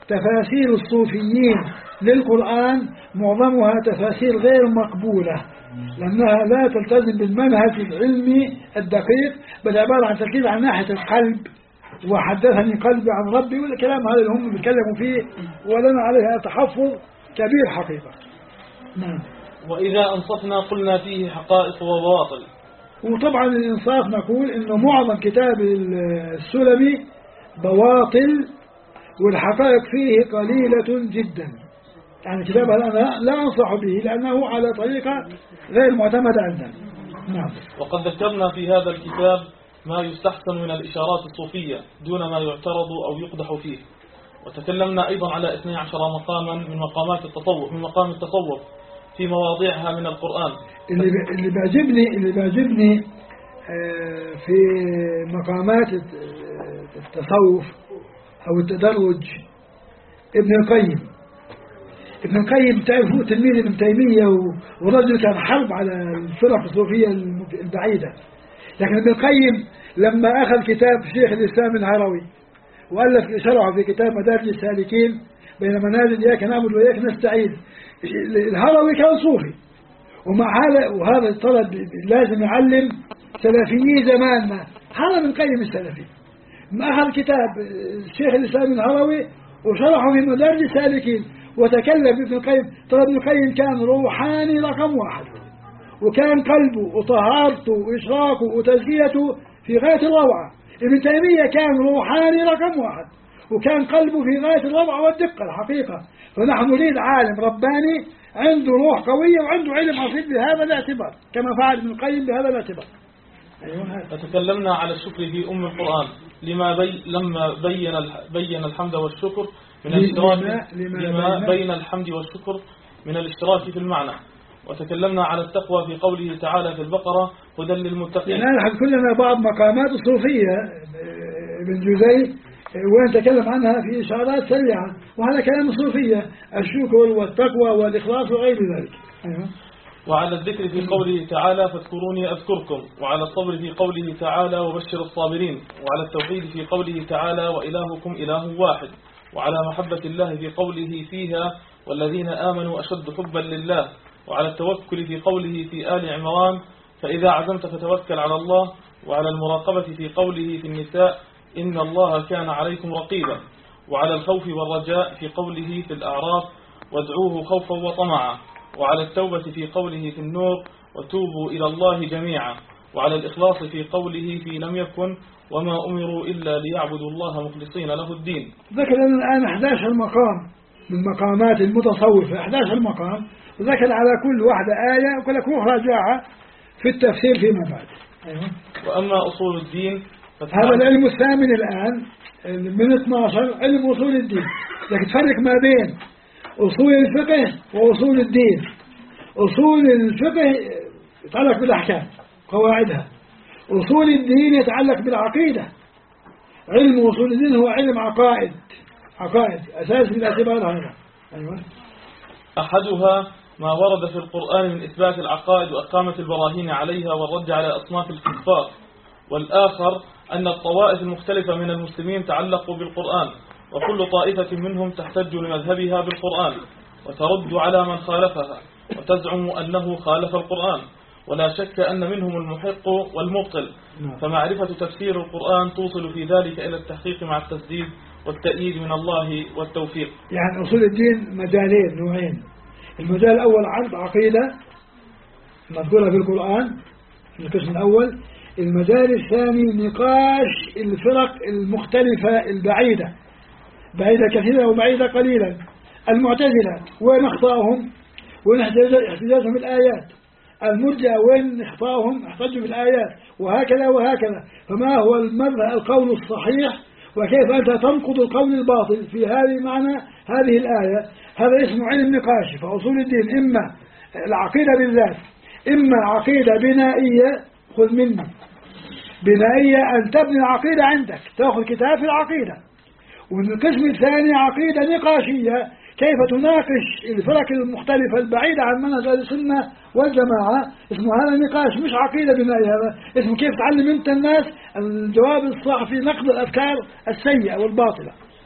تفاسير الصوفيين للقرآن معظمها تفاسير غير مقبولة، لأنها لا تلتزم بالمنهج العلمي الدقيق، بل عبارة عن تركيز عن ناحية القلب، وحدثني قلبي عن ربي، والكلام هذا اللي هم بيتكلموا فيه ولنا عليها تحفظ كبير حقيقة. نعم. وإذا أنصفنا قلنا فيه حقائق وبواطل. وطبعا الإنصاف نقول إنه معظم كتاب السلمي بواطل، والحقائق فيه قليلة جدا. يعني كتاب أنا لا أنصح به لأنه على طريقة غير معتمدة عندنا. نعم. وقد ذكرنا في هذا الكتاب ما يستحسن من الإشارات الصوفية دون ما يعترض أو يقدح فيه، وتكلمنا أيضا على 12 مقاما من مقامات التصوف، من مقام التصوف في مواضيعها من القرآن. اللي بيعجبني في مقامات التصوف أو التدرج ابن القيم تعرفوا تلميذ ابن تيمية، ورجل كان حرب على الفرق الصوفية البعيدة، لكن ابن القيم لما أخذ كتاب شيخ الإسلام الهروي وألف شرعه في كتاب مدارج السالكين بين منازل إياك نعبد وإياك نستعين، الهروي كان صوفي، وهذا الطلب لازم يعلم سلفيي زماننا. هذا ابن القيم السلفي ما أخذ كتاب شيخ الإسلام الهروي وشرحه في مدارج السالكين وتكلم ابن القيم. ترى ابن القيم كان روحاني رقم واحد، وكان قلبه وطهارته وإشراكه وتزكيته في غاية الروعة. ابن تيمية كان روحاني رقم واحد، وكان قلبه في غاية الروعة والدقة الحقيقة. فنحن نريد عالم رباني عنده روح قوية وعنده علم أصيل بهذا الاعتبار، كما فعل ابن القيم بهذا الاعتبار. فتكلمنا على الشكر في القرآن لما بين الحمد والشكر من الاشتراك لما بين الحمد والشكر من الاشتراك في المعنى. وتكلمنا على التقوى في قوله تعالى في البقرة هدى للمتقين. يعني نحن كلنا بعض مقامات الصوفية ابن جزي وين تكلم عنها في إشارات سريعة، وهذا كلام الصوفية، الشكر والتقوى والإخلاص وغير ذلك. وعلى الذكر في قوله تعالى فاذكروني أذكركم، وعلى الصبر في قوله تعالى وبشر الصابرين، وعلى التوحيد في قوله تعالى وإلهكم إله واحد، وعلى محبة الله في قوله فيها والذين آمنوا أشد حبا لله، وعلى التوكل في قوله في آل عمران فإذا عزمت فتوكل على الله، وعلى المراقبة في قوله في النساء إن الله كان عليكم رقيبا، وعلى الخوف والرجاء في قوله في الأعراف وادعوه خوفا وطمعا، وعلى التوبة في قوله في النور وتوبوا إلى الله جميعا، وعلى الإخلاص في قوله في لم يكن وما أمروا إلا ليعبدوا الله مخلصين له الدين. ذكر لنا الآن 11 مقام من مقامات المتصوفة، 11 مقام، وذكر على كل واحدة آية وكل راجعها في التفسير فيما بعد. وأما أصول الدين هذا العلم الثامن الآن من 12 علم أصول الدين، لكن تفرق ما بين أصول الفقه وأصول الدين. أصول الفقه يتعلق بالأحكام قواعدها، أصول الدين يتعلق بالعقيدة. علم أصول الدين هو علم عقائد أساس بالاعتبار هذا. أحدها ما ورد في القرآن من إثبات العقائد وإقامة البراهين عليها والرد على أصناف الكفار، والآخر أن الطوائف المختلفة من المسلمين تعلقوا بالقرآن، وكل طائفة منهم تحتج لمذهبها بالقرآن وترد على من خالفها وتزعم أنه خالف القرآن، ولا شك أن منهم المحق والمبطل، فمعرفة تفسير القرآن توصل في ذلك إلى التحقيق مع التسديد والتأييد من الله والتوفيق. يعني أصول الدين مجالين نوعين، المجال الأول عقيدة مذكورة في القرآن في القسم الأول، المجال الثاني نقاش الفرق المختلفة البعيدة، بعيدة كثيرا وبعيدة قليلا. المعتزلة وين اخطاهم وين احتجاجهم بالآيات، المرجئة وين اخطاهم احتجوا بالآيات، وهكذا. فما هو القول الصحيح وكيف أنت تنقض القول الباطل في هذه معنى هذه الآية، هذا اسمه علم نقاشي. فأصول الدين إما العقيدة بالذات، إما عقيدة بنائية، خذ مني بنائية أن تبني العقيدة عندك، تأخذ كتاب في العقيدة. والقسم الثاني عقيدة نقاشية، كيف تناقش الفرق المختلفة البعيدة عن منهج السنة والجماعة، اسمه هذا نقاش مش عقيدة بنائية، هذا اسمه كيف تعلم أنت الناس الجواب الصح في نقد الأفكار السيئة والباطلة.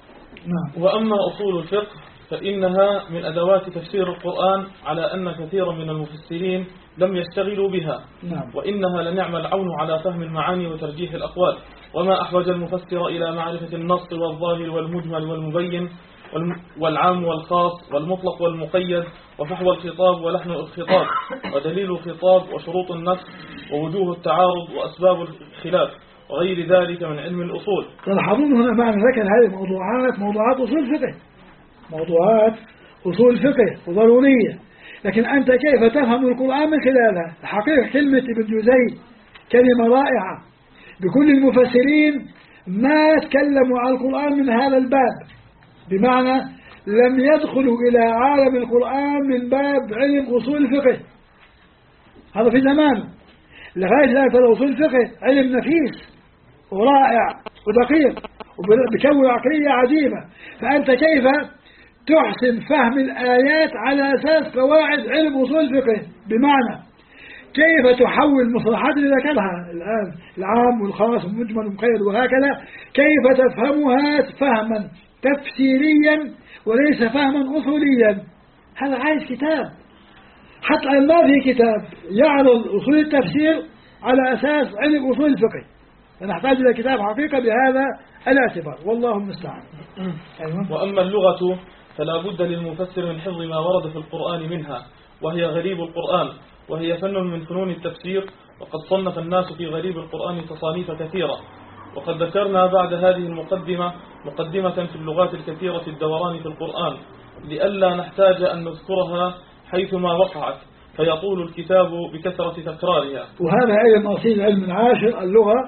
نعم. وأما أصول الفقه فإنها من أدوات تفسير القرآن على أن كثيرا من المفسرين لم يشتغلوا بها. نعم. وإنها لنعم العون على فهم المعاني وترجيح الأقوال. وما أحوج المفسر إلى معرفة النص والظاهر والمجمل والمبين والعام والخاص والمطلق والمقيد وفحوى الخطاب ولحن الخطاب ودليل الخطاب وشروط النص ووجوه التعارض وأسباب الخلاف وغير ذلك من علم الأصول. تلاحظون هنا معنى ذكر هذه موضوعات أصول الفقه، موضوعات أصول الفقه وضرورية، لكن أنت كيف تفهم القرآن من خلالها؟ الحقيقة كلمة ابن جزي كلمة رائعة، بكل المفسرين ما تكلموا عن القرآن من هذا الباب، بمعنى لم يدخلوا إلى عالم القرآن من باب علم أصول الفقه، هذا في زمانه. لغاية الآن ترى أصول الفقه علم نفيس ورائع ودقيق وبكون عقلية عجيبة، فأنت كيف تحسن فهم الآيات على أساس قواعد علم أصول الفقه؟ بمعنى كيف تحول المصطلحات اللي ذكرها الآن العام والخاص والمجمل والمقيد وهكذا، كيف تفهمها فهما تفسيريا وليس فهما أصوليا. هذا عايز كتاب، حتى ما في كتاب يعرض أصول التفسير على أساس علم أصول الفقه، فنحتاج إلى كتاب حقيقة بهذا الاعتبار، والله المستعان. وأما اللغة فلا بد للمفسر من حفظ ما ورد في القرآن منها، وهي غريب القرآن، وهي فن من فنون التفسير، وقد صنف الناس في غريب القرآن تصانيف كثيرة. وقد ذكرنا بعد هذه المقدمة مقدمة في اللغات الكثيرة الدوران في القرآن، لئلا نحتاج أن نذكرها حيثما وقعت فيطول الكتاب بكثرة تكرارها. وهذا علم أصيل، علم العاشر اللغة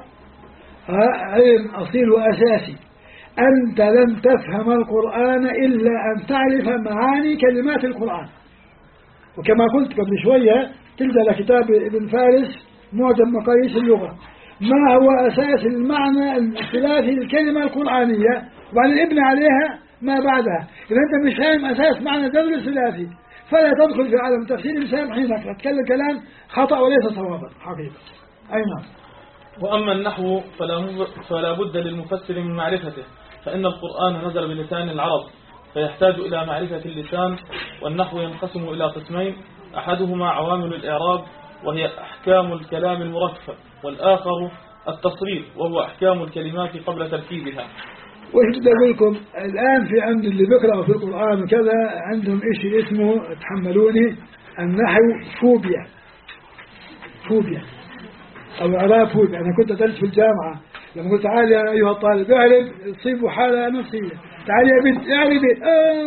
علم أصيل وأساسي. أنت لن تفهم القرآن إلا أن تعرف معاني كلمات القرآن. وكما قلت قبل شوية تلك كتاب ابن فارس معجم مقاييس اللغة، ما هو أساس المعنى الاختلافي للكلمة القرآنية، وبعدين ابن عليها ما بعدها. إذا أنت مش فاهم أساس معنى الدرس الثلاثي فلا تدخل في عالم التفسير بسامحينك، تتكلم كلام خطأ وليس صوابا حقيقة. أي نعم. وأما النحو فلا بد للمفسر من معرفته، فإن القرآن نزل بلسان العرب فيحتاج إلى معرفة اللسان. والنحو ينقسم إلى قسمين، أحدهما عوامل الإعراب وهي أحكام الكلام المركب، والآخر التصريف وهو أحكام الكلمات قبل تركيبها. وش بدي أقول لكم الآن في عند اللي بيقرأوا في القرآن وكذا عندهم إشي اسمه تحملوني النحو فوبيا أو إعراب فوبيا. أنا كنت أدرس في الجامعة لما قلت تعال يا أيها الطالب اعرب تصيب حالة نفسية، تعال يا بنت اعربي.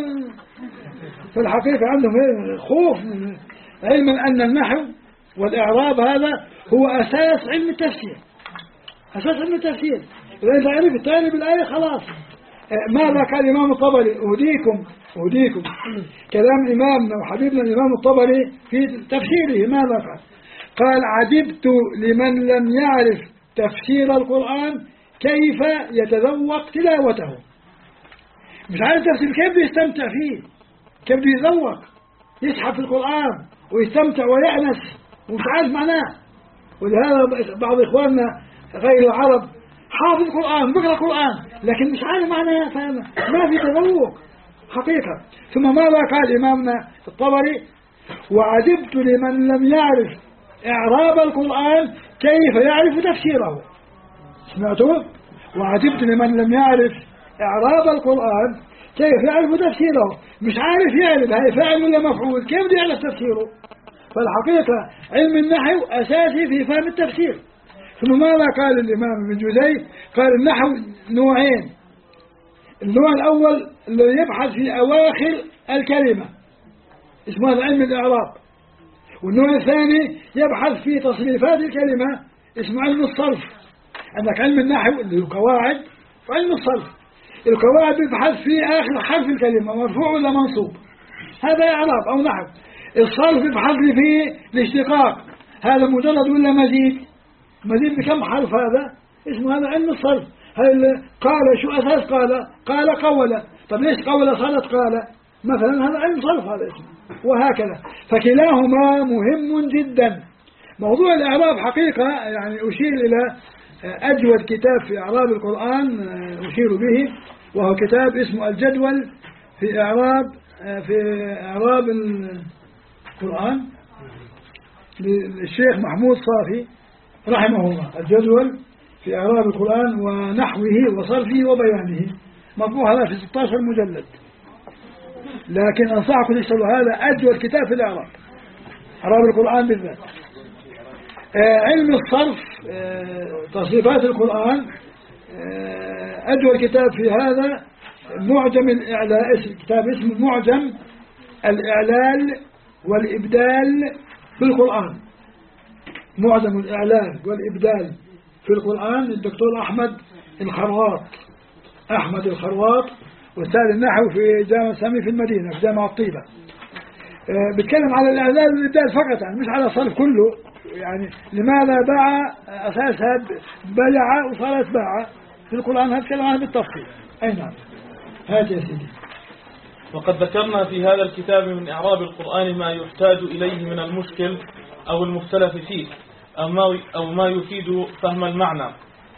فالحقيقة عندهم خوف من علما أن النحو والإعراب هذا هو أساس علم التفسير، أساس علم التفسير. إذا أنت عرفت تعرف الآية خلاص. ماذا قال الإمام الطبري؟ أهديكم كلام إمامنا وحبيبنا الإمام الطبري في تفسيره. ماذا قال؟ قال عجبت لمن لم يعرف تفسير القرآن كيف يتذوق تلاوته. مش عارف تفسير كيف يستمتع فيه، كيف يتذوق يسحب في القرآن ويستمتع ويأنس ومش عارف معناه. ولهذا بعض إخواننا غير العرب حافظ القرآن بقرأ القرآن لكن مش عارف معناه، ما في تذوق حقيقة. ثم ماذا قال إمامنا الطبري؟ وعجبت لمن لم يعرف إعراب القرآن كيف يعرف تفسيره. سمعتوا؟ وعجبت لمن لم يعرف إعراب القرآن كيف يعرف تفسيره. مش عارف يعرف هاي فاعل ولا مفعول، كيف يعرف تفسيره؟ فالحقيقة علم النحو أساسي في فهم التفسير. ثم ماذا قال الإمام ابن جزي؟ قال النحو نوعين. النوع الأول الذي يبحث في أواخر الكلمة اسمه علم الإعراب، والنوع الثاني يبحث في تصريفات الكلمة اسمه علم الصرف. عندك علم النحو اللي هو قواعد، وعلم الصرف القواعد يبحث في آخر حرف الكلمة مرفوع ولا منصوب، هذا إعراب أو نحو. الصرف يبحث لي فيه الاشتقاق، هذا مجرد ولا مزيد بكم حرف، هذا اسمه هذا علم الصرف. هل قال شو أساس قال قول، طب ليش قول صارت قال مثلا؟ هذا علم صرف هذا اسمه، وهكذا. فكلاهما مهم جدا. موضوع الإعراب حقيقة يعني أشير إلى أجود كتاب في إعراب القرآن أشير به، وهو كتاب اسمه الجدول في إعراب القرآن للشيخ محمود صافي رحمه الله. الجدول في إعراب القرآن ونحوه وصرفه وبيانه، مطبوع هذا في 16 مجلد، لكن أنصحكم تشتروا هذا أجود كتاب في الإعراب القرآن بالذات. علم الصرف تصريفات القرآن، أجود كتاب في هذا معجم الإعلال، كتاب اسمه معجم الإعلال والإبدال في القرآن. معجم الإعلال والإبدال في القرآن للدكتور أحمد الخرواط أستاذ النحو في جامعة سامي في المدينة في جامعة طيبة. بيتكلم على الإعلال والإبدال فقط، يعني مش على الصرف كله. يعني لماذا باع أساسها بلع وصارت باع في القرآن، هتكلم عنها بالتفصيل. أي نعم، هات يا سيدي. وقد ذكرنا في هذا الكتاب من إعراب القرآن ما يحتاج إليه من المشكل أو المختلف فيه، أو ما يفيد فهم المعنى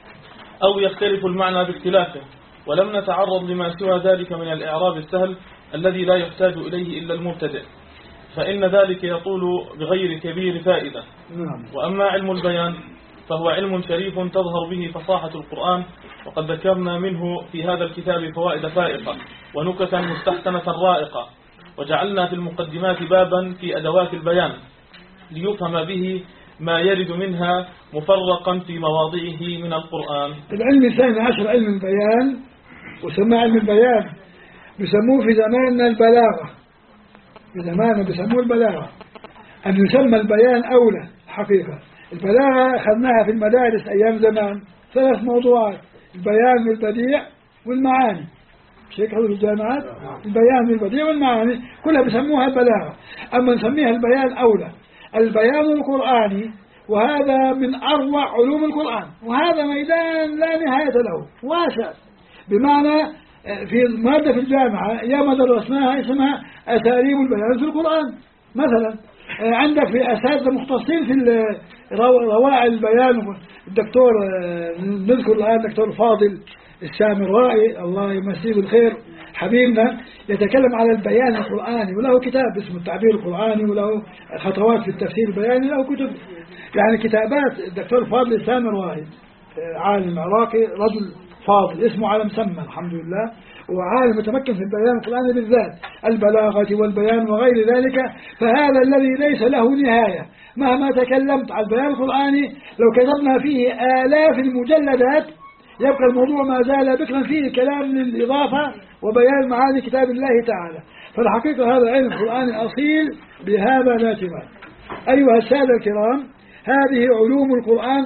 أو يختلف المعنى باختلافه، ولم نتعرض لما سوى ذلك من الإعراب السهل الذي لا يحتاج إليه إلا المبتدئ، فإن ذلك يطول بغير كبير فائدة. وأما علم البيان فهو علم شريف تظهر به فصاحة القرآن، وقد ذكرنا منه في هذا الكتاب فوائد فائقة ونكتا مستحسنة رائقة، وجعلنا في المقدمات بابا في أدوات البيان ليفهم به ما يرد منها مفرقا في مواضعه من القرآن. العلم الثاني عشر علم البيان، وسمى علم البيان بيسموه في زماننا البلاغة، في زماننا بيسموه البلاغة. أن يسمى البيان أولى حقيقة. البلاغة أخذناها في المدارس أيام زمان 3 موضوعات: البيان والبديع والمعاني، شيء في الجامعات. البيان والبديع والمعاني كلها بيسموها البلاغة، أما نسميها البيان أولى. البيان القرآني، وهذا من أروع علوم القرآن، وهذا ميدان لا نهاية له واسع، بمعنى في مادة في الجامعة ياما درسناها اسمها أساليب البيان في القرآن. مثلا عندك في أساتذة مختصين في روائع البيان، الدكتور نذكر الآن دكتور فاضل السامرائي الله يمسيه بالخير حبيبنا، يتكلم على البيان القرآني، وله كتاب اسمه التعبير القرآني، وله خطوات في التفسير البياني، له كتب يعني كتابات. الدكتور فاضل السامرائي عالم عراقي، رجل فاضل اسمه على مسمى الحمد لله، وعالم متمكن في البيان القرآني بالذات، البلاغة والبيان وغير ذلك. فهذا الذي ليس له نهاية، مهما تكلمت عن البيان القرآني لو كتبنا فيه آلاف المجلدات يبقى الموضوع ما زال بكرا فيه كلام للإضافة وبيان معاني كتاب الله تعالى. فالحقيقة هذا علم قرآني أصيل بهذا لا سواه. أيها السادة الكرام، هذه علوم القرآن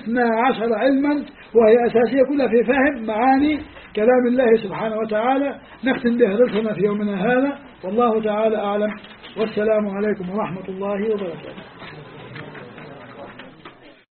12 علما، وهي أساسية كلها في فهم معاني كلام الله سبحانه وتعالى. نختم بها درسنا في يومنا هذا، والله تعالى أعلم، والسلام عليكم ورحمة الله وبركاته.